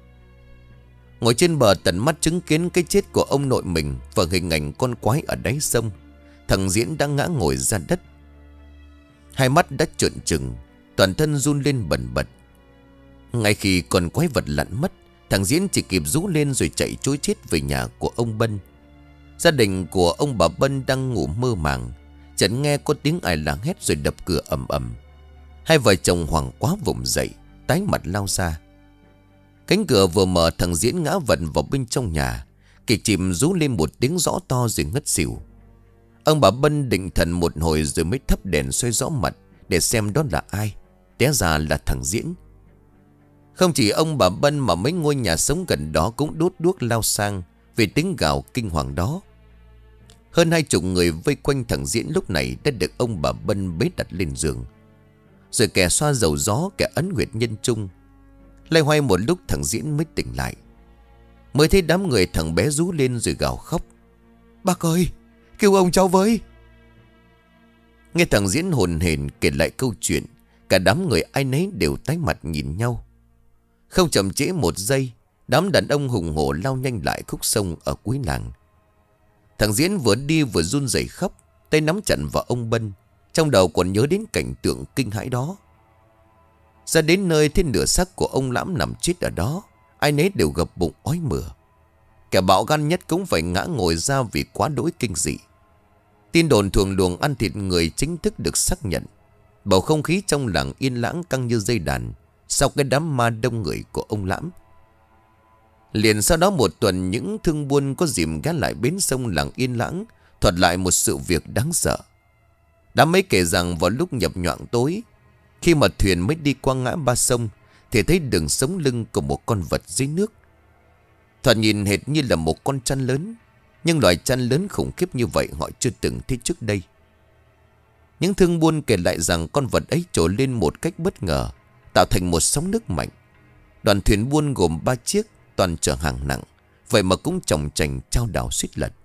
Ngồi trên bờ tận mắt chứng kiến cái chết của ông nội mình và hình ảnh con quái ở đáy sông, thằng Diễn đang ngã ngồi ra đất. Hai mắt đã trợn trừng, toàn thân run lên bần bật. Ngay khi con quái vật lặn mất, thằng Diễn chỉ kịp rú lên rồi chạy trối chết về nhà của ông Bân. Gia đình của ông bà Bân đang ngủ mơ màng, chợt nghe có tiếng ai la hét rồi đập cửa ầm ầm. Hai vợ chồng hoảng quá vùng dậy, tái mặt lao ra. Cánh cửa vừa mở, thằng Diễn ngã vật vào bên trong nhà, kịch chìm rú lên một tiếng rõ to rồi ngất xỉu. Ông bà Bân định thần một hồi rồi mới thắp đèn soi rõ mặt để xem đó là ai. Té ra là thằng Diễn. Không chỉ ông bà Bân mà mấy ngôi nhà sống gần đó cũng đốt đuốc lao sang vì tiếng gào kinh hoàng đó. Hơn hai chục người vây quanh thằng Diễn lúc này đã được ông bà Bân bế đặt lên giường, rồi kẻ xoa dầu gió, kẻ ấn huyệt nhân trung. Loay hoay một lúc thằng Diễn mới tỉnh lại. Mới thấy đám người, thằng bé rú lên rồi gào khóc: "Bác ơi, kêu ông cháu với!" Nghe thằng Diễn hồn hển kể lại câu chuyện, cả đám người ai nấy đều tái mặt nhìn nhau. Không chậm trễ một giây, đám đàn ông hùng hổ lao nhanh lại khúc sông ở cuối làng. Thằng Diễn vừa đi vừa run rẩy khóc, tay nắm chặt vào ông Bân, trong đầu còn nhớ đến cảnh tượng kinh hãi đó. Ra đến nơi thấy nửa xác của ông Lãm nằm chết ở đó, ai nấy đều gập bụng ói mửa. Kẻ bạo gan nhất cũng phải ngã ngồi ra vì quá đỗi kinh dị. Tin đồn thuồng luồng ăn thịt người chính thức được xác nhận. Bầu không khí trong làng yên lãng căng như dây đàn sau cái đám ma đông người của ông Lãm. Liền sau đó một tuần, những thương buôn có dịp ghé lại bến sông làng yên lãng thuật lại một sự việc đáng sợ. Đám ấy kể rằng vào lúc nhập nhoạng tối, khi mà thuyền mới đi qua ngã ba sông, thì thấy đường sống lưng của một con vật dưới nước. Thoạt nhìn hệt như là một con trăn lớn, nhưng loài trăn lớn khủng khiếp như vậy họ chưa từng thấy trước đây. Những thương buôn kể lại rằng con vật ấy trồi lên một cách bất ngờ, tạo thành một sóng nước mạnh. Đoàn thuyền buôn gồm ba chiếc, toàn chở hàng nặng, vậy mà cũng chồng chành chao đảo suýt lật.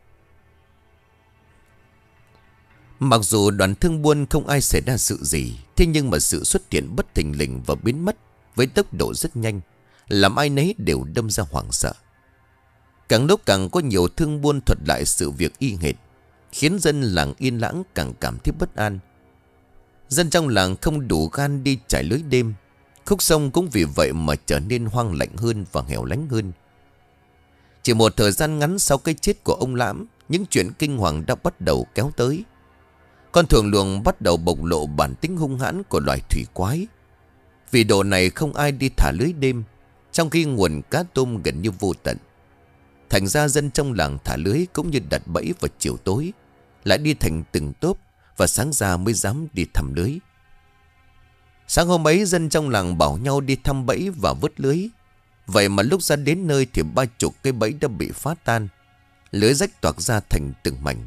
Mặc dù đoàn thương buôn không ai xảy ra sự gì, thế nhưng mà sự xuất hiện bất thình lình và biến mất với tốc độ rất nhanh, làm ai nấy đều đâm ra hoảng sợ. Càng lúc càng có nhiều thương buôn thuật lại sự việc y hệt, khiến dân làng yên lãng càng cảm thấy bất an. Dân trong làng không đủ gan đi trải lưới đêm. Khúc sông cũng vì vậy mà trở nên hoang lạnh hơn và hẻo lánh hơn. Chỉ một thời gian ngắn sau cái chết của ông Lãm, những chuyện kinh hoàng đã bắt đầu kéo tới. Con thuồng luồng bắt đầu bộc lộ bản tính hung hãn của loài thủy quái. Vì độ này không ai đi thả lưới đêm, trong khi nguồn cá tôm gần như vô tận. Thành ra dân trong làng thả lưới cũng như đặt bẫy vào chiều tối, lại đi thành từng tốp, và sáng ra mới dám đi thăm lưới. Sáng hôm ấy, dân trong làng bảo nhau đi thăm bẫy và vứt lưới. Vậy mà lúc ra đến nơi thì ba chục cây bẫy đã bị phá tan, lưới rách toạc ra thành từng mảnh.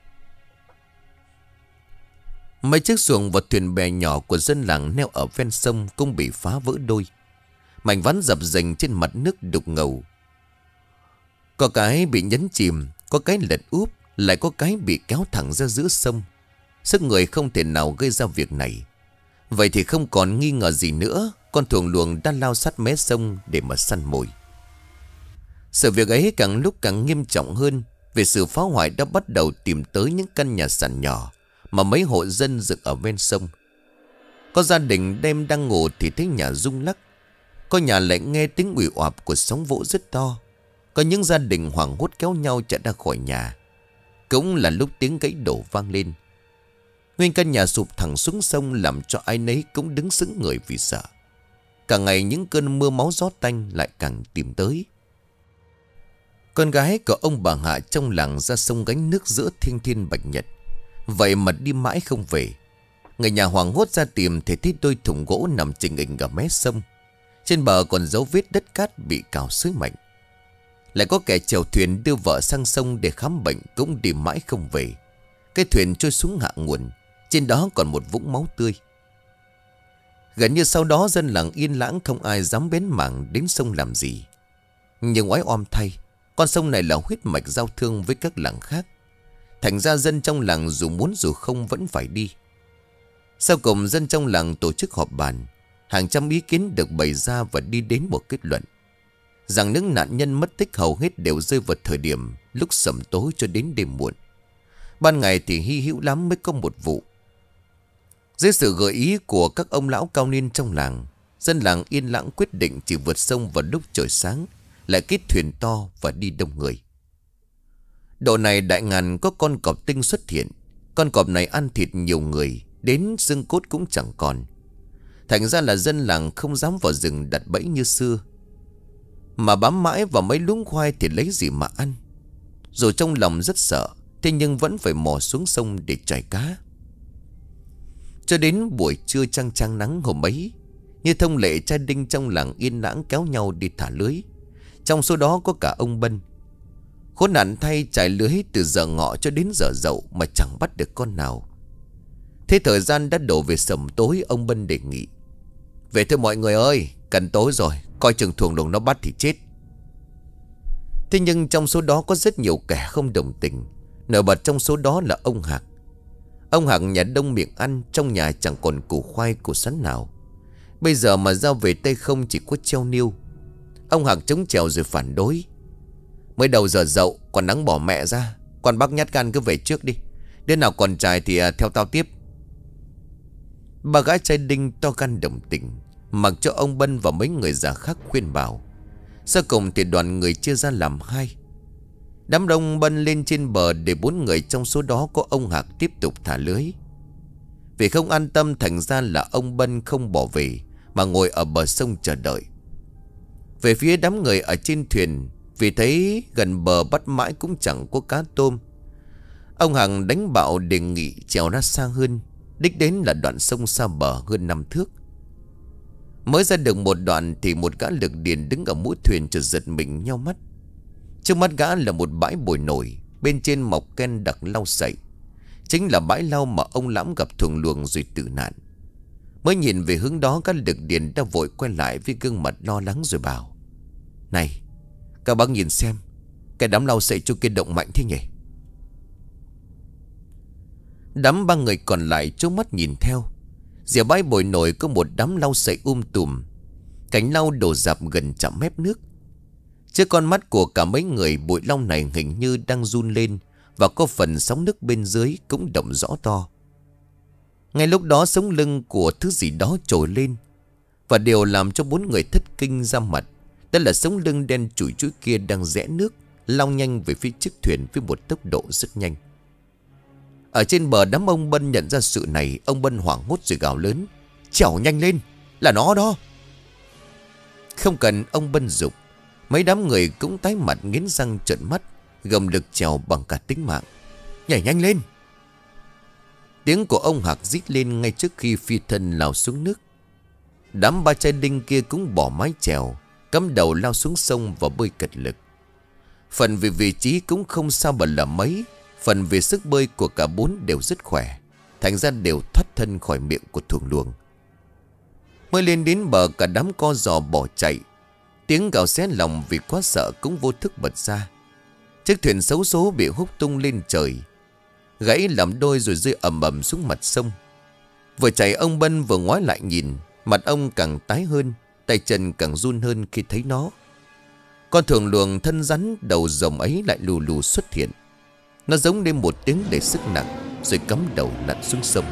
Mấy chiếc xuồng và thuyền bè nhỏ của dân làng neo ở ven sông cũng bị phá vỡ đôi. Mảnh ván dập dềnh trên mặt nước đục ngầu. Có cái bị nhấn chìm, có cái lật úp, lại có cái bị kéo thẳng ra giữa sông. Sức người không thể nào gây ra việc này. Vậy thì không còn nghi ngờ gì nữa, con thuồng luồng đã lao sát mé sông để mà săn mồi. Sự việc ấy càng lúc càng nghiêm trọng hơn, vì sự phá hoại đã bắt đầu tìm tới những căn nhà sàn nhỏ mà mấy hộ dân dựng ở ven sông. Có gia đình đêm đang ngủ thì thấy nhà rung lắc, có nhà lại nghe tiếng ủy oạp của sóng vỗ rất to. Có những gia đình hoảng hốt kéo nhau chạy ra khỏi nhà. Cũng là lúc tiếng gãy đổ vang lên. Nguyên căn nhà sụp thẳng xuống sông, làm cho ai nấy cũng đứng sững người vì sợ. Cả ngày những cơn mưa máu gió tanh lại càng tìm tới. Con gái của ông bà Hạ trong làng ra sông gánh nước giữa thiên thiên bạch nhật, vậy mà đi mãi không về. Người nhà hoảng hốt ra tìm thì thấy đôi thùng gỗ nằm chình nghình ở mé sông. Trên bờ còn dấu vết đất cát bị cào xới mạnh. Lại có kẻ chèo thuyền đưa vợ sang sông để khám bệnh cũng đi mãi không về. Cái thuyền trôi xuống hạ nguồn, trên đó còn một vũng máu tươi. Gần như sau đó, dân làng yên lãng không ai dám bén mảng đến sông làm gì. Nhưng oái oăm thay, Con sông này là huyết mạch giao thương với các làng khác. Thành ra dân trong làng dù muốn dù không vẫn phải đi. Sau cùng dân trong làng tổ chức họp bàn. Hàng trăm ý kiến được bày ra và đi đến một kết luận rằng những nạn nhân mất tích hầu hết đều rơi vào thời điểm lúc sẩm tối cho đến đêm muộn. Ban ngày thì hy hữu lắm mới có một vụ. Dưới sự gợi ý của các ông lão cao niên trong làng, dân làng yên lặng quyết định chỉ vượt sông vào lúc trời sáng, lại kết thuyền to và đi đông người. Độ này đại ngàn có con cọp tinh xuất hiện. Con cọp này ăn thịt nhiều người, đến xương cốt cũng chẳng còn. Thành ra là dân làng không dám vào rừng đặt bẫy như xưa, mà bám mãi vào mấy luống khoai thì lấy gì mà ăn. Dù trong lòng rất sợ, thế nhưng vẫn phải mò xuống sông để chài cá. Cho đến buổi trưa trăng trăng nắng hôm ấy, như thông lệ trai đinh trong làng yên lãng kéo nhau đi thả lưới. Trong số đó có cả ông Bân. Khốn nạn thay, trải lưới từ giờ ngọ cho đến giờ dậu mà chẳng bắt được con nào. Thế thời gian đã đổ về sầm tối, ông Bân đề nghị: "Về thôi mọi người ơi, cần tối rồi, coi chừng thuồng luồng nó bắt thì chết." Thế nhưng trong số đó có rất nhiều kẻ không đồng tình. Nổi bật trong số đó là ông Hạc. Ông Hạc nhà đông miệng ăn, trong nhà chẳng còn củ khoai củ sắn nào. Bây giờ mà giao về tay không chỉ có treo niêu. Ông Hạc chống chèo rồi phản đối: "Mới đầu giờ dậu còn nắng bỏ mẹ ra, con bác nhát gan cứ về trước đi, đứa nào còn trai thì theo tao tiếp." Ba gái trai đinh to gan đồng tình, mặc cho ông Bân và mấy người già khác khuyên bảo. Sau cùng thì đoàn người chia ra làm hai. Đám đông Bân lên trên bờ để bốn người trong số đó có ông Hạc tiếp tục thả lưới. Vì không an tâm, thành ra là ông Bân không bỏ về mà ngồi ở bờ sông chờ đợi. Về phía đám người ở trên thuyền, vì thấy gần bờ bắt mãi cũng chẳng có cá tôm, ông Hằng đánh bạo đề nghị trèo ra xa hơn, đích đến là đoạn sông xa bờ hơn năm thước. Mới ra được một đoạn thì một gã lực điền đứng ở mũi thuyền chợt giật mình nheo mắt. Trước mắt gã là một bãi bồi nổi, bên trên mọc ken đặc lau sậy. Chính là bãi lau mà ông Lãm gặp thuồng luồng rồi tử nạn. Mới nhìn về hướng đó, gã lực điền đã vội quay lại với gương mặt lo lắng rồi bảo: "Này, các bác nhìn xem, cái đám lau sậy chỗ kia động mạnh thế nhỉ?" Đám ba người còn lại trố mắt nhìn theo. Dìa bãi bồi nổi có một đám lau sậy um tùm, cành lau đổ rạp gần chạm mép nước. Trước con mắt của cả mấy người, bụi lau này hình như đang run lên, và có phần sóng nước bên dưới cũng động rõ to. Ngay lúc đó sống lưng của thứ gì đó trồi lên, và điều làm cho bốn người thất kinh ra mặt, đó là sống lưng đen chủi chủi kia đang rẽ nước, lao nhanh về phía trước thuyền với một tốc độ rất nhanh. Ở trên bờ, đám ông Bân nhận ra sự này. Ông Bân hoảng hốt rồi gào lớn: "Chèo nhanh lên, là nó đó!" Không cần ông Bân giục, mấy đám người cũng tái mặt nghiến răng trợn mắt, gầm lực chèo bằng cả tính mạng: "Nhảy nhanh lên!" Tiếng của ông Hạc rít lên ngay trước khi phi thân lao xuống nước. Đám ba trai đinh kia cũng bỏ mái chèo, cắm đầu lao xuống sông và bơi cật lực. Phần vì vị trí cũng không sao bẩn là mấy, phần vì sức bơi của cả bốn đều rất khỏe, thành ra đều thoát thân khỏi miệng của thuồng luồng. Mới lên đến bờ, cả đám co giò bỏ chạy. Tiếng gào xé lòng vì quá sợ cũng vô thức bật ra. Chiếc thuyền xấu số bị húc tung lên trời, gãy làm đôi rồi rơi ầm ầm xuống mặt sông. Vừa chạy, ông Bân vừa ngoái lại nhìn, mặt ông càng tái hơn, tay chân càng run hơn khi thấy nó. Con thuồng luồng thân rắn đầu rồng ấy lại lù lù xuất hiện. Nó giống lên một tiếng đầy sức nặng, rồi cắm đầu lặn xuống sông.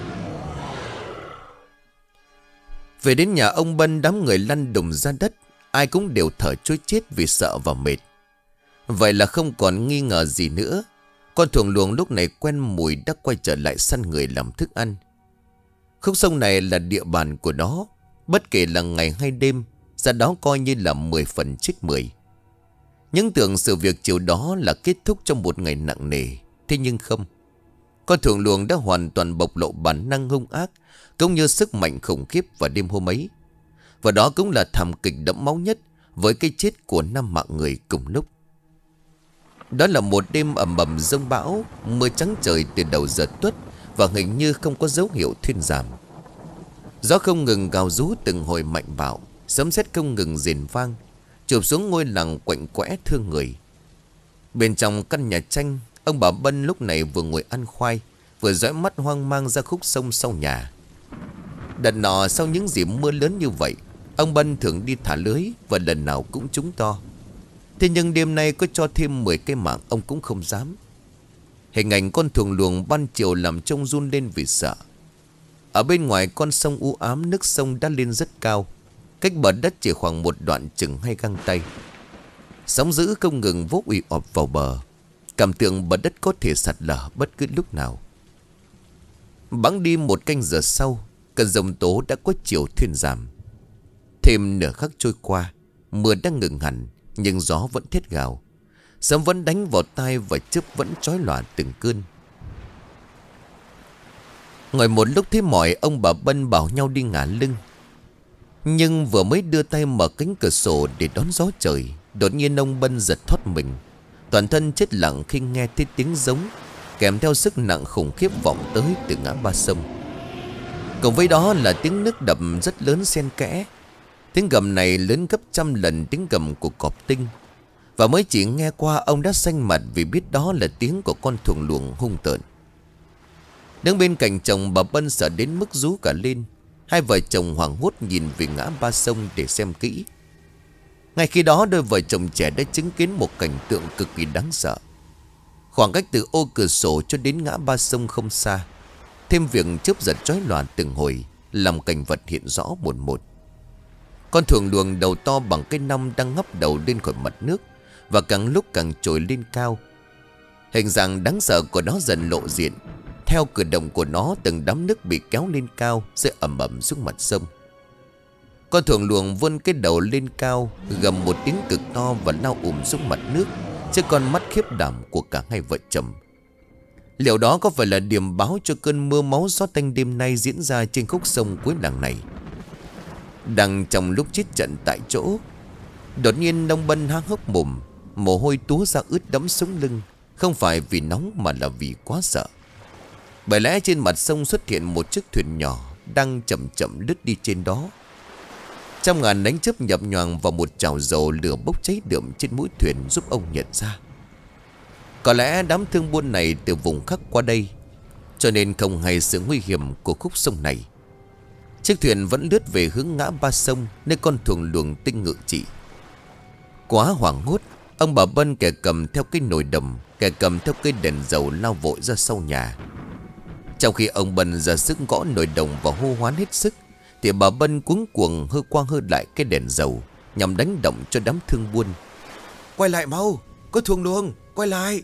Về đến nhà ông Bân, đám người lăn đùng ra đất, ai cũng đều thở trôi chết vì sợ và mệt. Vậy là không còn nghi ngờ gì nữa. Con thuồng luồng lúc này quen mùi đã quay trở lại săn người làm thức ăn. Khúc sông này là địa bàn của nó, bất kể là ngày hay đêm, ra đó coi như là mười phần trích mười. Những tưởng sự việc chiều đó là kết thúc trong một ngày nặng nề, thế nhưng không. Con thuồng luồng đã hoàn toàn bộc lộ bản năng hung ác, cũng như sức mạnh khủng khiếp vào đêm hôm ấy. Và đó cũng là thảm kịch đẫm máu nhất, với cái chết của năm mạng người cùng lúc. Đó là một đêm ầm ầm giông bão, mưa trắng trời từ đầu giờ tuất, và hình như không có dấu hiệu thuyên giảm. Gió không ngừng gào rú từng hồi mạnh bạo, sấm sét không ngừng rền vang, chụp xuống ngôi làng quạnh quẽ thương người. Bên trong căn nhà tranh, ông bà Bân lúc này vừa ngồi ăn khoai, vừa dõi mắt hoang mang ra khúc sông sau nhà. Đợt nọ sau những dịp mưa lớn như vậy, ông Bân thường đi thả lưới và lần nào cũng trúng to. Thế nhưng đêm nay có cho thêm mười cây mạng ông cũng không dám. Hình ảnh con thuồng luồng ban chiều làm trông run lên vì sợ. Ở bên ngoài con sông u ám, nước sông đã lên rất cao, cách bờ đất chỉ khoảng một đoạn chừng hai găng tay. Sóng dữ không ngừng vỗ ùy ọp vào bờ, cảm tưởng bờ đất có thể sạt lở bất cứ lúc nào. Bẵng đi một canh giờ sau, cơn giông tố đã có chiều thuyên giảm. Thêm nửa khắc trôi qua, mưa đã ngừng hẳn, nhưng gió vẫn thét gào. Sấm vẫn đánh vào tai và chớp vẫn chói lòa từng cơn. Ngồi một lúc thấy mỏi, ông bà Bân bảo nhau đi ngả lưng. Nhưng vừa mới đưa tay mở cánh cửa sổ để đón gió trời, đột nhiên ông Bân giật thoát mình. Toàn thân chết lặng khi nghe thấy tiếng giống, kèm theo sức nặng khủng khiếp vọng tới từ ngã ba sông. Cùng với đó là tiếng nước đập rất lớn xen kẽ. Tiếng gầm này lớn gấp trăm lần tiếng gầm của cọp tinh. Và mới chỉ nghe qua ông đã xanh mặt vì biết đó là tiếng của con thuồng luồng hung tợn. Đứng bên cạnh chồng, bà Bân sợ đến mức rú cả lên. Hai vợ chồng hoảng hốt nhìn về ngã ba sông để xem kỹ. Ngay khi đó đôi vợ chồng trẻ đã chứng kiến một cảnh tượng cực kỳ đáng sợ. Khoảng cách từ ô cửa sổ cho đến ngã ba sông không xa, thêm việc chớp giật chói lòa từng hồi, làm cảnh vật hiện rõ một một. Con thuồng luồng đầu to bằng cái năm đang ngóc đầu lên khỏi mặt nước, và càng lúc càng trồi lên cao. Hình dạng đáng sợ của nó dần lộ diện. Theo cử động của nó, từng đám nước bị kéo lên cao, rơi ầm ầm xuống mặt sông. Con thuồng luồng vươn cái đầu lên cao, gầm một tiếng cực to và lao ùm xuống mặt nước, trước con mắt khiếp đảm của cả hai vợ chồng. Liệu đó có phải là điểm báo cho cơn mưa máu gió tanh đêm nay diễn ra trên khúc sông cuối làng này? Đang trong lúc chết trận tại chỗ, đột nhiên ông Bân há hốc mồm, mồ hôi túa ra ướt đẫm sống lưng, không phải vì nóng mà là vì quá sợ. Bởi lẽ trên mặt sông xuất hiện một chiếc thuyền nhỏ đang chậm chậm lướt đi trên đó. Trong ngàn ánh chớp nhập nhoàng vào một chảo dầu lửa bốc cháy đượm trên mũi thuyền giúp ông nhận ra. Có lẽ đám thương buôn này từ vùng khác qua đây, cho nên không hay sự nguy hiểm của khúc sông này. Chiếc thuyền vẫn lướt về hướng ngã ba sông, nơi con thuồng luồng tinh ngự trị. Quá hoảng hốt, ông bà Bân kẻ cầm theo cái nồi đồng, kẻ cầm theo cây đèn dầu lao vội ra sau nhà. Trong khi ông Bân ra sức gõ nồi đồng và hô hoán hết sức, thì bà Bân cuống cuồng hơ qua hơ lại cái đèn dầu, nhằm đánh động cho đám thương buôn. Quay lại mau, có thuồng luồng, quay lại.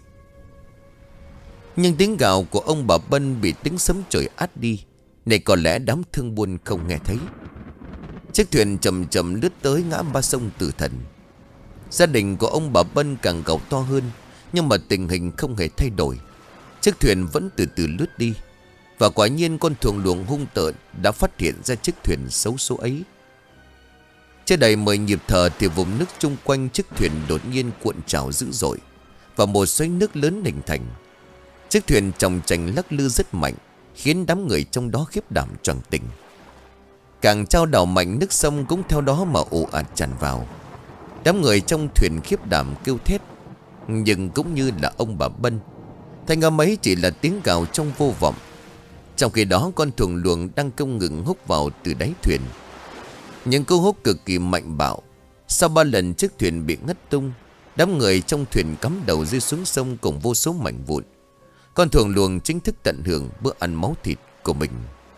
Nhưng tiếng gào của ông bà Bân bị tiếng sấm trời át đi, này có lẽ đám thương buôn không nghe thấy. Chiếc thuyền chậm chậm lướt tới ngã ba sông Tử Thần. Gia đình của ông bà Bân càng gào to hơn, nhưng mà tình hình không hề thay đổi. Chiếc thuyền vẫn từ từ lướt đi. Và quả nhiên con thuồng luồng hung tợn đã phát hiện ra chiếc thuyền xấu số ấy. Chưa đầy mười nhịp thở thì vùng nước chung quanh chiếc thuyền đột nhiên cuộn trào dữ dội, và một xoáy nước lớn hình thành. Chiếc thuyền chòng chành lắc lư rất mạnh, khiến đám người trong đó khiếp đảm choàng tỉnh. Càng trao đảo mạnh, nước sông cũng theo đó mà ồ ạt tràn vào. Đám người trong thuyền khiếp đảm kêu thét, nhưng cũng như là ông bà Bân, thanh âm ấy chỉ là tiếng gào trong vô vọng. Trong khi đó con thuồng luồng đang không ngừng hút vào từ đáy thuyền. Những cú hút cực kỳ mạnh bạo. Sau ba lần chiếc thuyền bị ngất tung, đám người trong thuyền cắm đầu rơi xuống sông cùng vô số mảnh vụn. Con thuồng luồng chính thức tận hưởng bữa ăn máu thịt của mình.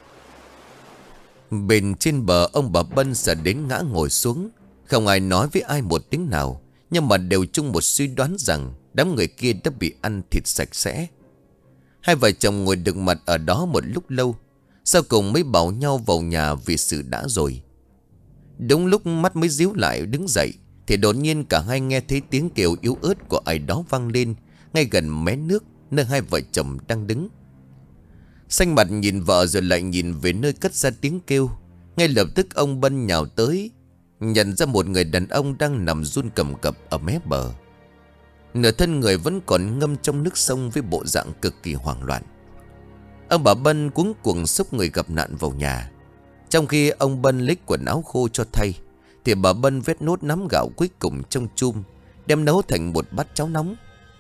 Bên trên bờ, ông bà Bân sợ đến ngã ngồi xuống. Không ai nói với ai một tiếng nào, nhưng mà đều chung một suy đoán rằng đám người kia đã bị ăn thịt sạch sẽ. Hai vợ chồng ngồi đựng mặt ở đó một lúc lâu, sau cùng mới bảo nhau vào nhà vì sự đã rồi. Đúng lúc mắt mới díu lại đứng dậy, thì đột nhiên cả hai nghe thấy tiếng kêu yếu ớt của ai đó vang lên ngay gần mé nước nơi hai vợ chồng đang đứng. Xanh mặt nhìn vợ rồi lại nhìn về nơi cất ra tiếng kêu. Ngay lập tức ông Bân nhào tới, nhận ra một người đàn ông đang nằm run cầm cập ở mé bờ. Nửa thân người vẫn còn ngâm trong nước sông với bộ dạng cực kỳ hoảng loạn. Ông bà Bân cuống cuồng xúc người gặp nạn vào nhà. Trong khi ông Bân lấy quần áo khô cho thay, thì bà Bân vét nốt nắm gạo cuối cùng trong chum, đem nấu thành một bát cháo nóng.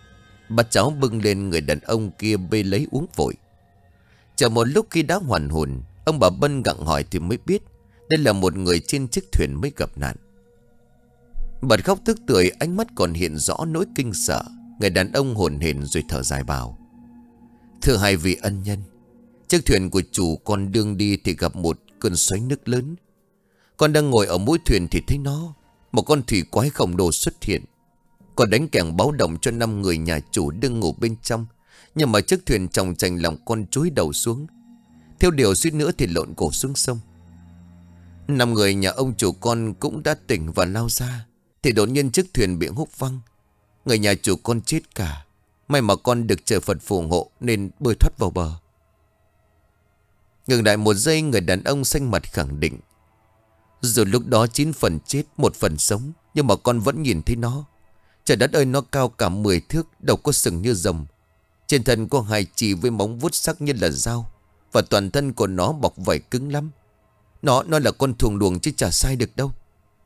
Bát cháo bưng lên, người đàn ông kia bê lấy uống vội. Chờ một lúc khi đã hoàn hồn, ông bà Bân gặng hỏi thì mới biết đây là một người trên chiếc thuyền mới gặp nạn. Bật khóc tức tưởi, ánh mắt còn hiện rõ nỗi kinh sợ. Người đàn ông hồn hển rồi thở dài bảo: thưa hai vị ân nhân, chiếc thuyền của chủ con đương đi thì gặp một cơn xoáy nước lớn. Con đang ngồi ở mũi thuyền thì thấy nó, một con thủy quái khổng lồ xuất hiện. Còn đánh kèn báo động cho năm người nhà chủ đang ngủ bên trong. Nhưng mà chiếc thuyền chòng chành lòng con chúi đầu xuống, theo điều suýt nữa thì lộn cổ xuống sông. Năm người nhà ông chủ con cũng đã tỉnh và lao ra, thì đột nhiên chiếc thuyền bị húc văng. Người nhà chủ con chết cả. May mà con được trời Phật phù hộ nên bơi thoát vào bờ. Ngừng lại một giây, người đàn ông xanh mặt khẳng định: dù lúc đó chín phần chết một phần sống, nhưng mà con vẫn nhìn thấy nó. Trời đất ơi, nó cao cả mười thước, đầu có sừng như rồng. Trên thân có hai chỉ với móng vuốt sắc như là dao, và toàn thân của nó bọc vảy cứng lắm. Nó, nó là con thuồng luồng chứ chả sai được đâu.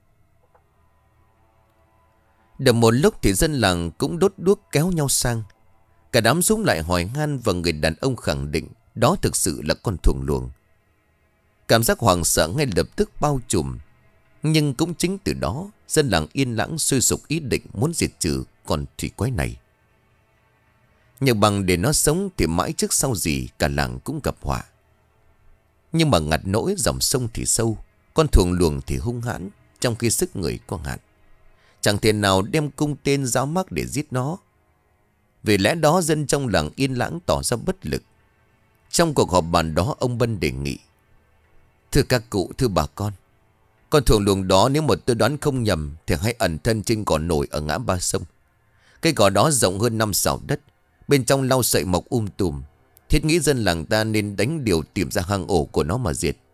Được một lúc thì dân làng cũng đốt đuốc kéo nhau sang. Cả đám súng lại hỏi han, và người đàn ông khẳng định đó thực sự là con thuồng luồng. Cảm giác hoảng sợ ngay lập tức bao trùm. Nhưng cũng chính từ đó, dân làng yên lặng sôi sục ý định muốn diệt trừ con thủy quái này. Nhưng bằng để nó sống thì mãi trước sau gì cả làng cũng gặp họa. Nhưng mà ngặt nỗi dòng sông thì sâu, con thuồng luồng thì hung hãn, trong khi sức người có hạn. Chẳng thể nào đem cung tên giáo mác để giết nó. Vì lẽ đó dân trong làng yên lặng tỏ ra bất lực. Trong cuộc họp bàn đó, ông Bân đề nghị: thưa các cụ, thưa bà con, con thuồng luồng đó nếu mà tôi đoán không nhầm thì hãy ẩn thân trên gò nổi ở ngã ba sông. Cái gò đó rộng hơn năm sào đất, bên trong lau sậy mọc um tùm. Thiết nghĩ dân làng ta nên đánh điều tìm ra hang ổ của nó mà diệt.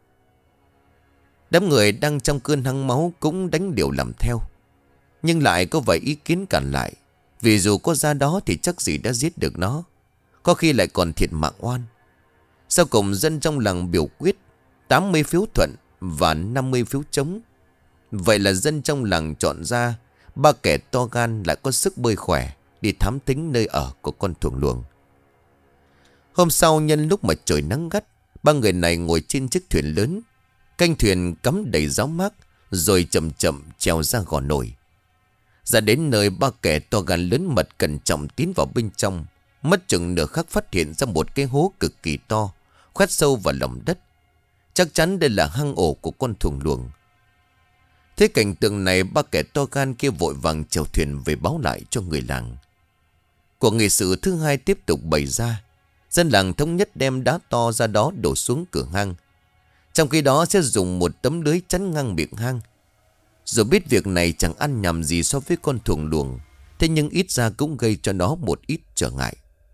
Đám người đang trong cơn hăng máu cũng đánh điều làm theo. Nhưng lại có vài ý kiến cản lại. Vì dù có ra đó thì chắc gì đã giết được nó, có khi lại còn thiệt mạng oan. Sau cùng dân trong làng biểu quyết tám mươi phiếu thuận và năm mươi phiếu chống. Vậy là dân trong làng chọn ra ba kẻ to gan lại có sức bơi khỏe đi thám thính nơi ở của con thuồng luồng. Hôm sau, nhân lúc mà trời nắng gắt, ba người này ngồi trên chiếc thuyền lớn, canh thuyền cắm đầy giáo mác, rồi chậm chậm trèo ra gò nổi. Ra đến nơi, ba kẻ to gan lớn mật cẩn trọng tiến vào bên trong. Mất chừng nửa khắc phát hiện ra một cái hố cực kỳ to, khoét sâu vào lòng đất. Chắc chắn đây là hang ổ của con thuồng luồng. Thế cảnh tượng này, ba kẻ to gan kia vội vàng chèo thuyền về báo lại cho người làng. Cuộc nghị sự thứ hai tiếp tục bày ra. Dân làng thống nhất đem đá to ra đó đổ xuống cửa hang. Trong khi đó sẽ dùng một tấm lưới chắn ngang miệng hang. Dù biết việc này chẳng ăn nhầm gì so với con thuồng luồng, thế nhưng ít ra cũng gây cho nó một ít trở ngại.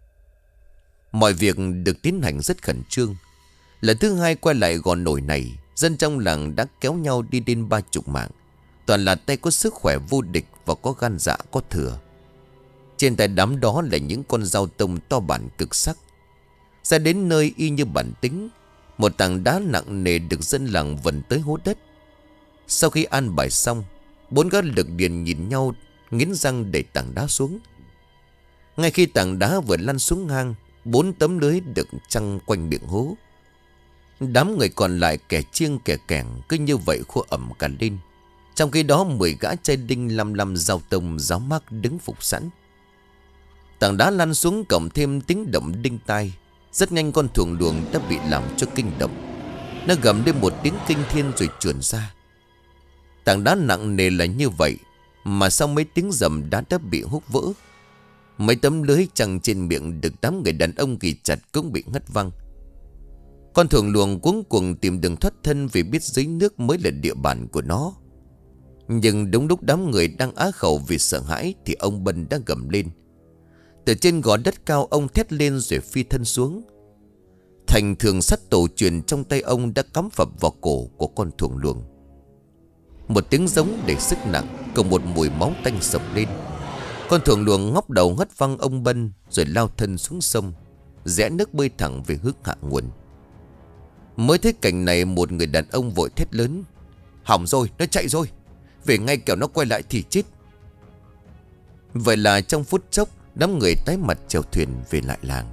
Mọi việc được tiến hành rất khẩn trương. Lần thứ hai quay lại gò nổi này, dân trong làng đã kéo nhau đi đến ba chục mạng. Toàn là tay có sức khỏe vô địch và có gan dạ có thừa. Trên tay đám đó là những con dao tông to bản cực sắc. Ra đến nơi y như bản tính, một tảng đá nặng nề được dân làng vần tới hố đất. Sau khi an bài xong, bốn gã lực điền nhìn nhau, nghiến răng đẩy tảng đá xuống. Ngay khi tảng đá vừa lăn xuống hang, bốn tấm lưới được trăng quanh miệng hố. Đám người còn lại kẻ chiêng kẻ kẻng cứ như vậy khua ẩm cả lên. Trong khi đó mười gã trai đinh lăm lăm dao tông giáo mác đứng phục sẵn. Tảng đá lăn xuống cộng thêm tiếng động đinh tai. Rất nhanh con thuồng luồng đã bị làm cho kinh động. Nó gầm lên một tiếng kinh thiên rồi trườn ra. Tảng đá nặng nề là như vậy, mà sau mấy tiếng rầm đá đã bị húc vỡ. Mấy tấm lưới chằng trên miệng được đám người đàn ông ghi chặt cũng bị ngất văng. Con thuồng luồng cuống cuồng tìm đường thoát thân, vì biết dưới nước mới là địa bàn của nó. Nhưng đúng lúc đám người đang á khẩu vì sợ hãi thì ông Bân đã gầm lên. Từ trên gò đất cao, ông thét lên rồi phi thân xuống. Thành thường sắt tổ truyền trong tay ông đã cắm phập vào cổ của con thuồng luồng. Một tiếng giống đầy sức nặng cùng một mùi máu tanh sộc lên. Con thuồng luồng ngóc đầu hất văng ông Bân rồi lao thân xuống sông, rẽ nước bơi thẳng về hướng hạ nguồn. Mới thấy cảnh này, một người đàn ông vội thét lớn: hỏng rồi, nó chạy rồi, về ngay kẻo nó quay lại thì chết. Vậy là trong phút chốc, đám người tái mặt chèo thuyền về lại làng.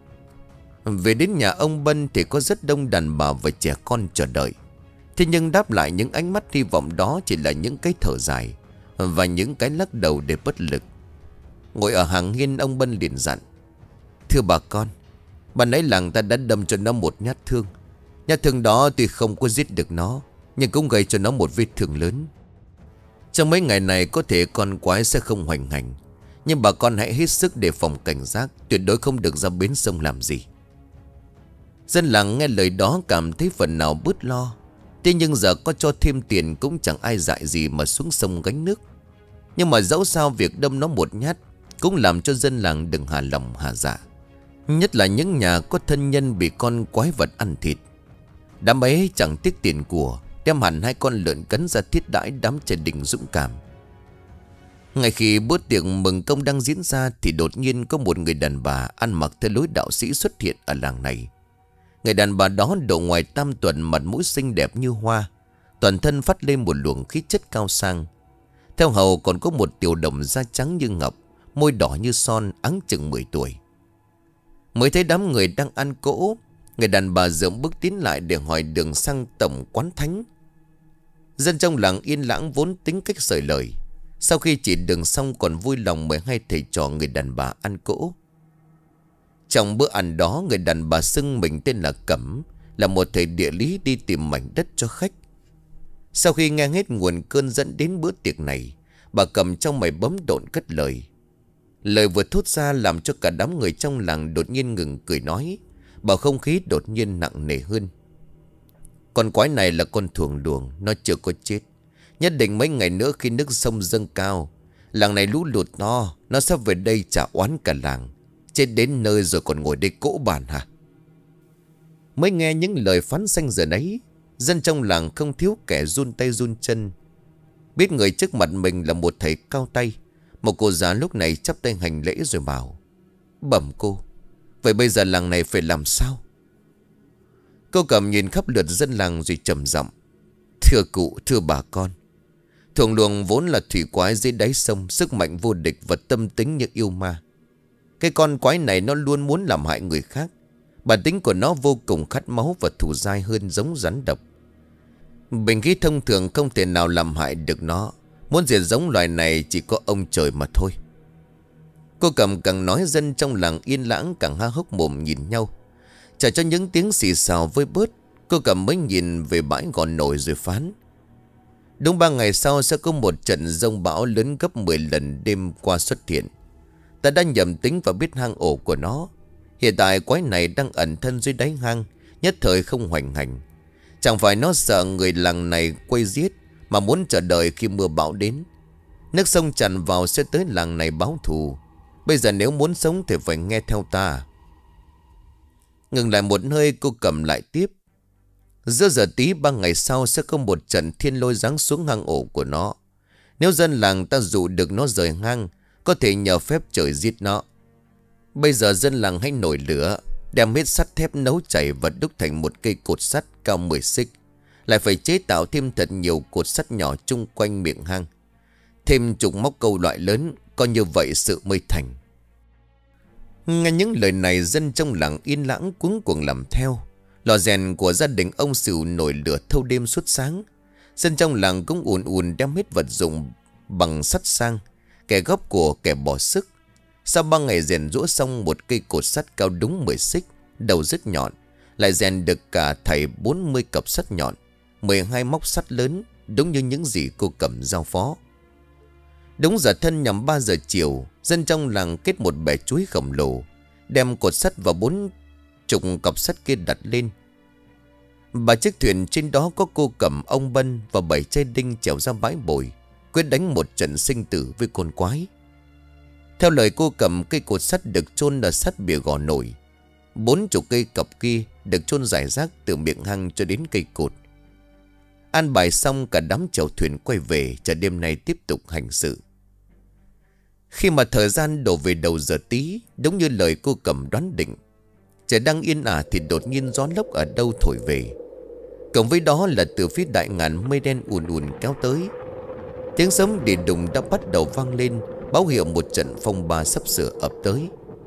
Về đến nhà ông Bân thì có rất đông đàn bà và trẻ con chờ đợi. Thế nhưng đáp lại những ánh mắt hy vọng đó chỉ là những cái thở dài và những cái lắc đầu để bất lực. Ngồi ở hàng hiên, ông Bân liền dặn: "Thưa bà con, ban nãy làng ta đã đâm cho nó một nhát thương. Nhát thương đó tuy không có giết được nó, nhưng cũng gây cho nó một vết thương lớn. Trong mấy ngày này có thể con quái sẽ không hoành hành, nhưng bà con hãy hết sức đề phòng cảnh giác, tuyệt đối không được ra bến sông làm gì." Dân làng nghe lời đó cảm thấy phần nào bớt lo. Thế nhưng giờ có cho thêm tiền cũng chẳng ai dại gì mà xuống sông gánh nước. Nhưng mà dẫu sao việc đâm nó một nhát cũng làm cho dân làng đừng hà lòng hà dạ. Nhất là những nhà có thân nhân bị con quái vật ăn thịt. Đám ấy chẳng tiếc tiền của, đem hẳn hai con lợn cấn ra thiết đãi đám trẻ đình dũng cảm. Ngay khi bữa tiệc mừng công đang diễn ra thì đột nhiên có một người đàn bà ăn mặc theo lối đạo sĩ xuất hiện ở làng này. Người đàn bà đó độ ngoài tam tuần, mặt mũi xinh đẹp như hoa, toàn thân phát lên một luồng khí chất cao sang. Theo hầu còn có một tiểu đồng da trắng như ngọc, môi đỏ như son, áng chừng mười tuổi. Mới thấy đám người đang ăn cỗ, người đàn bà dượng bước tiến lại để hỏi đường sang tổng quán thánh. Dân trong làng yên lãng vốn tính cách sởi lời, sau khi chỉ đường xong còn vui lòng mời hai thầy trò người đàn bà ăn cỗ. Trong bữa ăn đó, người đàn bà xưng mình tên là Cẩm, là một thầy địa lý đi tìm mảnh đất cho khách. Sau khi nghe hết nguồn cơn dẫn đến bữa tiệc này, bà Cẩm trong mày bấm độn cất lời. Lời vừa thốt ra làm cho cả đám người trong làng đột nhiên ngừng cười nói, bầu không khí đột nhiên nặng nề hơn. Con quái này là con thuồng luồng, nó chưa có chết. Nhất định mấy ngày nữa khi nước sông dâng cao, làng này lũ lụt to, nó sắp về đây trả oán cả làng. Chết đến nơi rồi còn ngồi đây cỗ bàn hả? Mới nghe những lời phán xanh giờ đấy, dân trong làng không thiếu kẻ run tay run chân. Biết người trước mặt mình là một thầy cao tay, một cô già lúc này chắp tay hành lễ rồi bảo: "Bẩm cô, vậy bây giờ làng này phải làm sao?" Cô Cẩm nhìn khắp lượt dân làng rồi trầm giọng: "Thưa cụ, thưa bà con, thuồng luồng vốn là thủy quái dưới đáy sông, sức mạnh vô địch và tâm tính như yêu ma. Cái con quái này nó luôn muốn làm hại người khác. Bản tính của nó vô cùng khát máu và thù dai hơn giống rắn độc. Bình khí thông thường không thể nào làm hại được nó. Muốn diệt giống loài này chỉ có ông trời mà thôi." Cô Cẩm càng nói dân trong làng yên lãng càng há hốc mồm nhìn nhau. Chờ cho những tiếng xì xào vơi bớt, cô Cẩm mới nhìn về bãi gò nổi rồi phán: "Đúng ba ngày sau sẽ có một trận giông bão lớn gấp mười lần đêm qua xuất hiện. Ta đã nhầm tính và biết hang ổ của nó. Hiện tại quái này đang ẩn thân dưới đáy hang, nhất thời không hoành hành. Chẳng phải nó sợ người làng này quay giết, mà muốn chờ đợi khi mưa bão đến. Nước sông tràn vào sẽ tới làng này báo thù. Bây giờ nếu muốn sống thì phải nghe theo ta." Ngừng lại một hơi, cô Cẩm lại tiếp: "Giữa giờ tí ba ngày sau sẽ có một trận thiên lôi giáng xuống hang ổ của nó. Nếu dân làng ta dụ được nó rời hang, có thể nhờ phép trời giết nó. Bây giờ dân làng hãy nổi lửa, đem hết sắt thép nấu chảy và đúc thành một cây cột sắt cao mười xích. Lại phải chế tạo thêm thật nhiều cột sắt nhỏ chung quanh miệng hang. Thêm chục móc câu loại lớn, coi như vậy sự mới thành." Nghe những lời này, dân trong làng yên lãng cuống cuồng làm theo. Lò rèn của gia đình ông Sửu nổi lửa thâu đêm suốt sáng. Dân trong làng cũng ùn ùn đem hết vật dụng bằng sắt sang, kẻ góp của kẻ bỏ sức. Sau ba ngày rèn rũa xong một cây cột sắt cao đúng mười xích, đầu rất nhọn, lại rèn được cả thảy bốn mươi cặp sắt nhọn, mười hai móc sắt lớn, đúng như những gì cô Cẩm giao phó. Đúng giờ thân nhằm ba giờ chiều, dân trong làng kết một bè chuối khổng lồ, đem cột sắt và bốn chục cặp sắt kia đặt lên. Ba chiếc thuyền trên đó có cô Cẩm, ông Bân và bảy trai đinh trèo ra bãi bồi, quyết đánh một trận sinh tử với con quái. Theo lời cô Cẩm, cây cột sắt được chôn ở sát bìa gò nổi. Bốn chục cây cọc kia được chôn rải rác từ miệng hang cho đến cây cột. An bài xong, cả đám chèo thuyền quay về, chờ đêm nay tiếp tục hành sự. Khi mà thời gian đổ về đầu giờ tí, đúng như lời cô Cẩm đoán định, trời đang yên ả thì đột nhiên gió lốc ở đâu thổi về. Cộng với đó là từ phía đại ngàn mây đen ùn ùn kéo tới. Tiếng sấm đi đùng đã bắt đầu vang lên, báo hiệu một trận phong ba sắp sửa ập tới.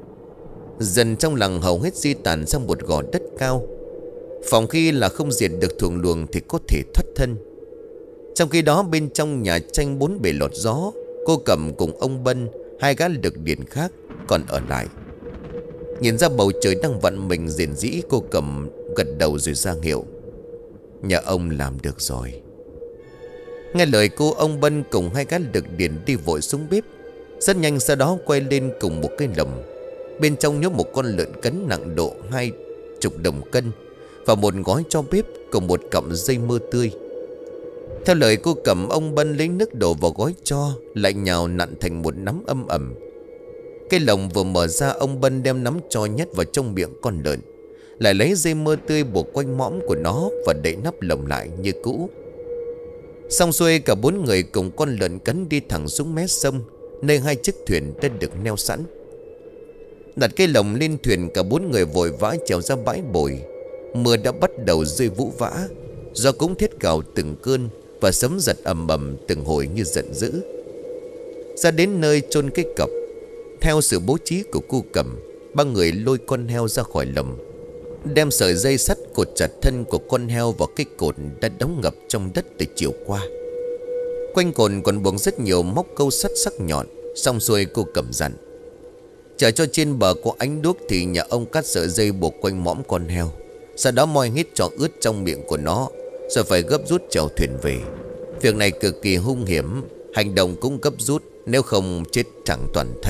Dần trong làng hầu hết di tản sang một gò đất cao, phòng khi là không diệt được thuồng luồng thì có thể thoát thân. Trong khi đó bên trong nhà tranh bốn bề lọt gió, cô Cẩm cùng ông Bân, hai gã lực điền khác còn ở lại. Nhìn ra bầu trời đang vặn mình rền rĩ, cô Cẩm gật đầu rồi ra hiệu: nhà ông làm được rồi. Nghe lời cô, ông Bân cùng hai gã lực điền đi vội xuống bếp. Rất nhanh sau đó quay lên cùng một cái lồng. Bên trong nhốt một con lợn cấn nặng độ hai chục đồng cân và một gói cho bếp cùng một cọng dây mơ tươi. Theo lời cô Cẩm, ông Bân lấy nước đổ vào gói cho, lại nhào nặn thành một nắm âm ẩm. Cái lồng vừa mở ra, ông Bân đem nắm cho nhét vào trong miệng con lợn, lại lấy dây mơ tươi buộc quanh mõm của nó và đậy nắp lồng lại như cũ. Xong xuôi, cả bốn người cùng con lợn cấn đi thẳng xuống mé sông, nơi hai chiếc thuyền đã được neo sẵn. Đặt cái lồng lên thuyền, cả bốn người vội vã trèo ra bãi bồi. Mưa đã bắt đầu rơi vũ vã, gió cũng thét gào từng cơn và sấm giật ầm ầm từng hồi như giận dữ. Ra đến nơi chôn cái cọc, theo sự bố trí của cô Cẩm, ba người lôi con heo ra khỏi lồng, đem sợi dây sắt cột chặt thân của con heo vào cái cột đã đóng ngập trong đất từ chiều qua. Quanh cột còn buộc rất nhiều móc câu sắt sắc nhọn. Xong xuôi, cô Cẩm dặn: chờ cho trên bờ có ánh đuốc thì nhà ông cắt sợi dây buộc quanh mõm con heo, sau đó moi hết cho ướt trong miệng của nó, rồi phải gấp rút chèo thuyền về. Việc này cực kỳ hung hiểm, hành động cũng gấp rút, nếu không chết chẳng toàn thây.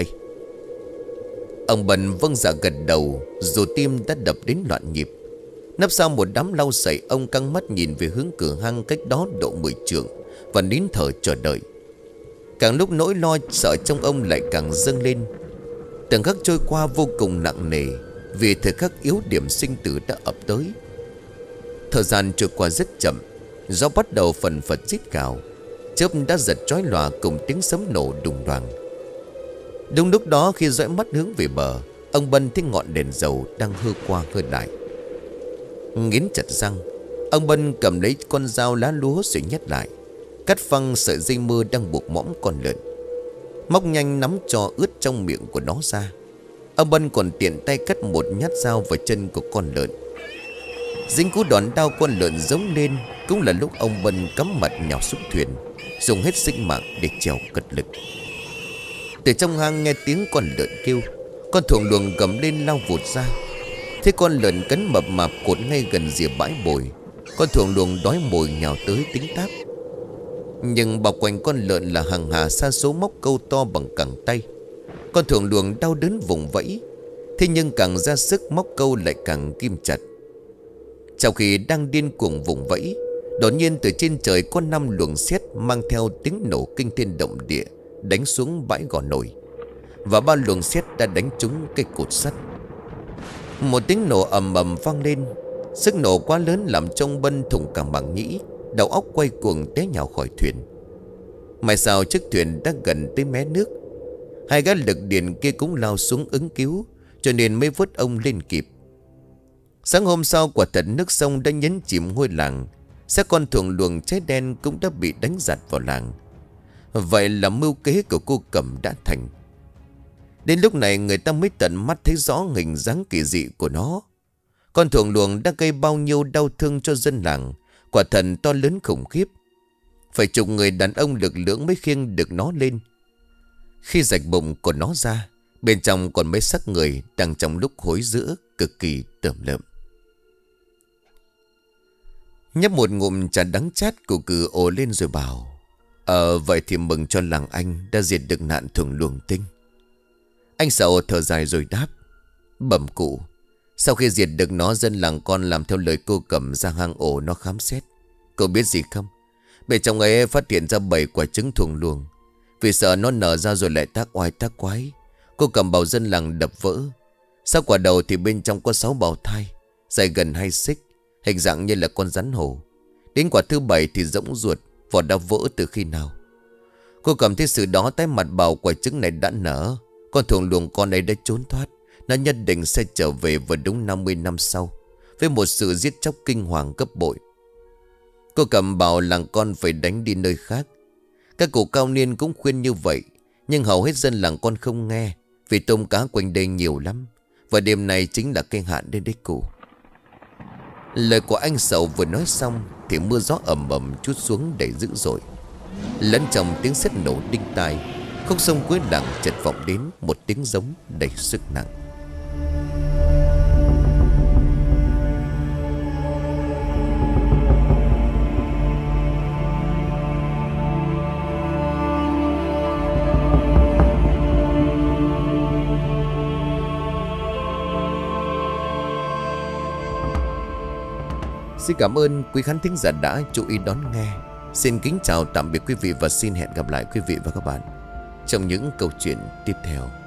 Ông Bân vâng dạ gật đầu, dù tim đã đập đến loạn nhịp. Nấp sau một đám lau sậy, ông căng mắt nhìn về hướng cửa hang cách đó độ mười trượng và nín thở chờ đợi. Càng lúc nỗi lo sợ trong ông lại càng dâng lên. Từng khắc trôi qua vô cùng nặng nề, vì thời khắc yếu điểm sinh tử đã ập tới. Thời gian trôi qua rất chậm, gió bắt đầu phần phật rít gào, chớp đã giật chói lòa cùng tiếng sấm nổ đùng đoàng. Đúng lúc đó, khi dõi mắt hướng về bờ, ông Bân thấy ngọn đèn dầu đang hơ qua hơ lại. Nghiến chặt răng, ông Bân cầm lấy con dao lá lúa rồi nhét lại, cắt phăng sợi dây mơ đang buộc mõm con lợn, móc nhanh nắm cho ướt trong miệng của nó ra. Ông Bân còn tiện tay cắt một nhát dao vào chân của con lợn. Dính cú đòn đau, con lợn giống lên. Cũng là lúc ông Bân cắm mặt nhào xuống thuyền, dùng hết sinh mạng để chèo cật lực. Từ trong hang nghe tiếng con lợn kêu, con thuồng luồng gầm lên lao vụt ra. Thế con lợn cấn mập mạp cột ngay gần rìa bãi bồi. Con thuồng luồng đói mồi nhào tới tính táp. Nhưng bao quanh con lợn là hàng hà sa số móc câu to bằng cẳng tay. Con thuồng luồng đau đớn vùng vẫy, thế nhưng càng ra sức móc câu lại càng kim chặt. Trong khi đang điên cuồng vùng vẫy, đột nhiên từ trên trời có năm luồng sét mang theo tiếng nổ kinh thiên động địa đánh xuống bãi gò nổi, và ba luồng sét đã đánh trúng cây cột sắt. Một tiếng nổ ầm ầm vang lên. Sức nổ quá lớn làm cho ông Bân thủng cả màng nhĩ, đầu óc quay cuồng té nhào khỏi thuyền. May sao chiếc thuyền đã gần tới mé nước. Hai gã lực điền kia cũng lao xuống ứng cứu, cho nên mới vớt ông lên kịp. Sáng hôm sau, quả thật nước sông đã nhấn chìm ngôi làng. Xác con thuồng luồng cháy đen cũng đã bị đánh giặt vào làng. Vậy là mưu kế của cô Cẩm đã thành. Đến lúc này người ta mới tận mắt thấy rõ hình dáng kỳ dị của nó. Con thuồng luồng đã gây bao nhiêu đau thương cho dân làng, quả thần to lớn khủng khiếp. Phải chục người đàn ông lực lưỡng mới khiêng được nó lên. Khi rạch bụng của nó ra, bên trong còn mấy xác người đang trong lúc hối giữa cực kỳ tởm lợm. Nhấp một ngụm trà đắng chát, cụ cử ồ lên rồi bảo: Ờ vậy thì mừng cho làng anh đã diệt được nạn thuồng luồng tinh. Anh Sậu thở dài rồi đáp: Bẩm cụ, sau khi diệt được nó, dân làng con làm theo lời cô Cẩm ra hang ổ nó khám xét. Cậu biết gì không? Bên trong ấy phát hiện ra bảy quả trứng thuồng luồng. Vì sợ nó nở ra rồi lại tác oai tác quái, cô Cẩm bảo dân làng đập vỡ. Sau quả đầu thì bên trong có sáu bào thai, dài gần hai xích, hình dạng như là con rắn hổ. Đến quả thứ bảy thì rỗng ruột, vỏ đã vỡ từ khi nào. Cô Cẩm thấy sự đó, tái mặt bảo quả trứng này đã nở. Con thuồng luồng con ấy đã trốn thoát. Nó nhất định sẽ trở về vào đúng năm mươi năm sau, với một sự giết chóc kinh hoàng gấp bội. Cô Cẩm bảo làng con phải đánh đi nơi khác. Các cụ cao niên cũng khuyên như vậy, Nhưng hầu hết dân làng con không nghe, vì tôm cá quanh đây nhiều lắm. Và đêm nay chính là cây hạn đến đích cụ. Lời của anh Sầu vừa nói xong thì mưa gió ầm ầm trút xuống đầy dữ dội. Lẫn trong tiếng sét nổ đinh tai, khúc sông cuối làng chợt vọng đến một tiếng giống đầy sức nặng. Xin cảm ơn quý khán thính giả đã chú ý đón nghe. Xin kính chào tạm biệt quý vị và xin hẹn gặp lại quý vị và các bạn trong những câu chuyện tiếp theo.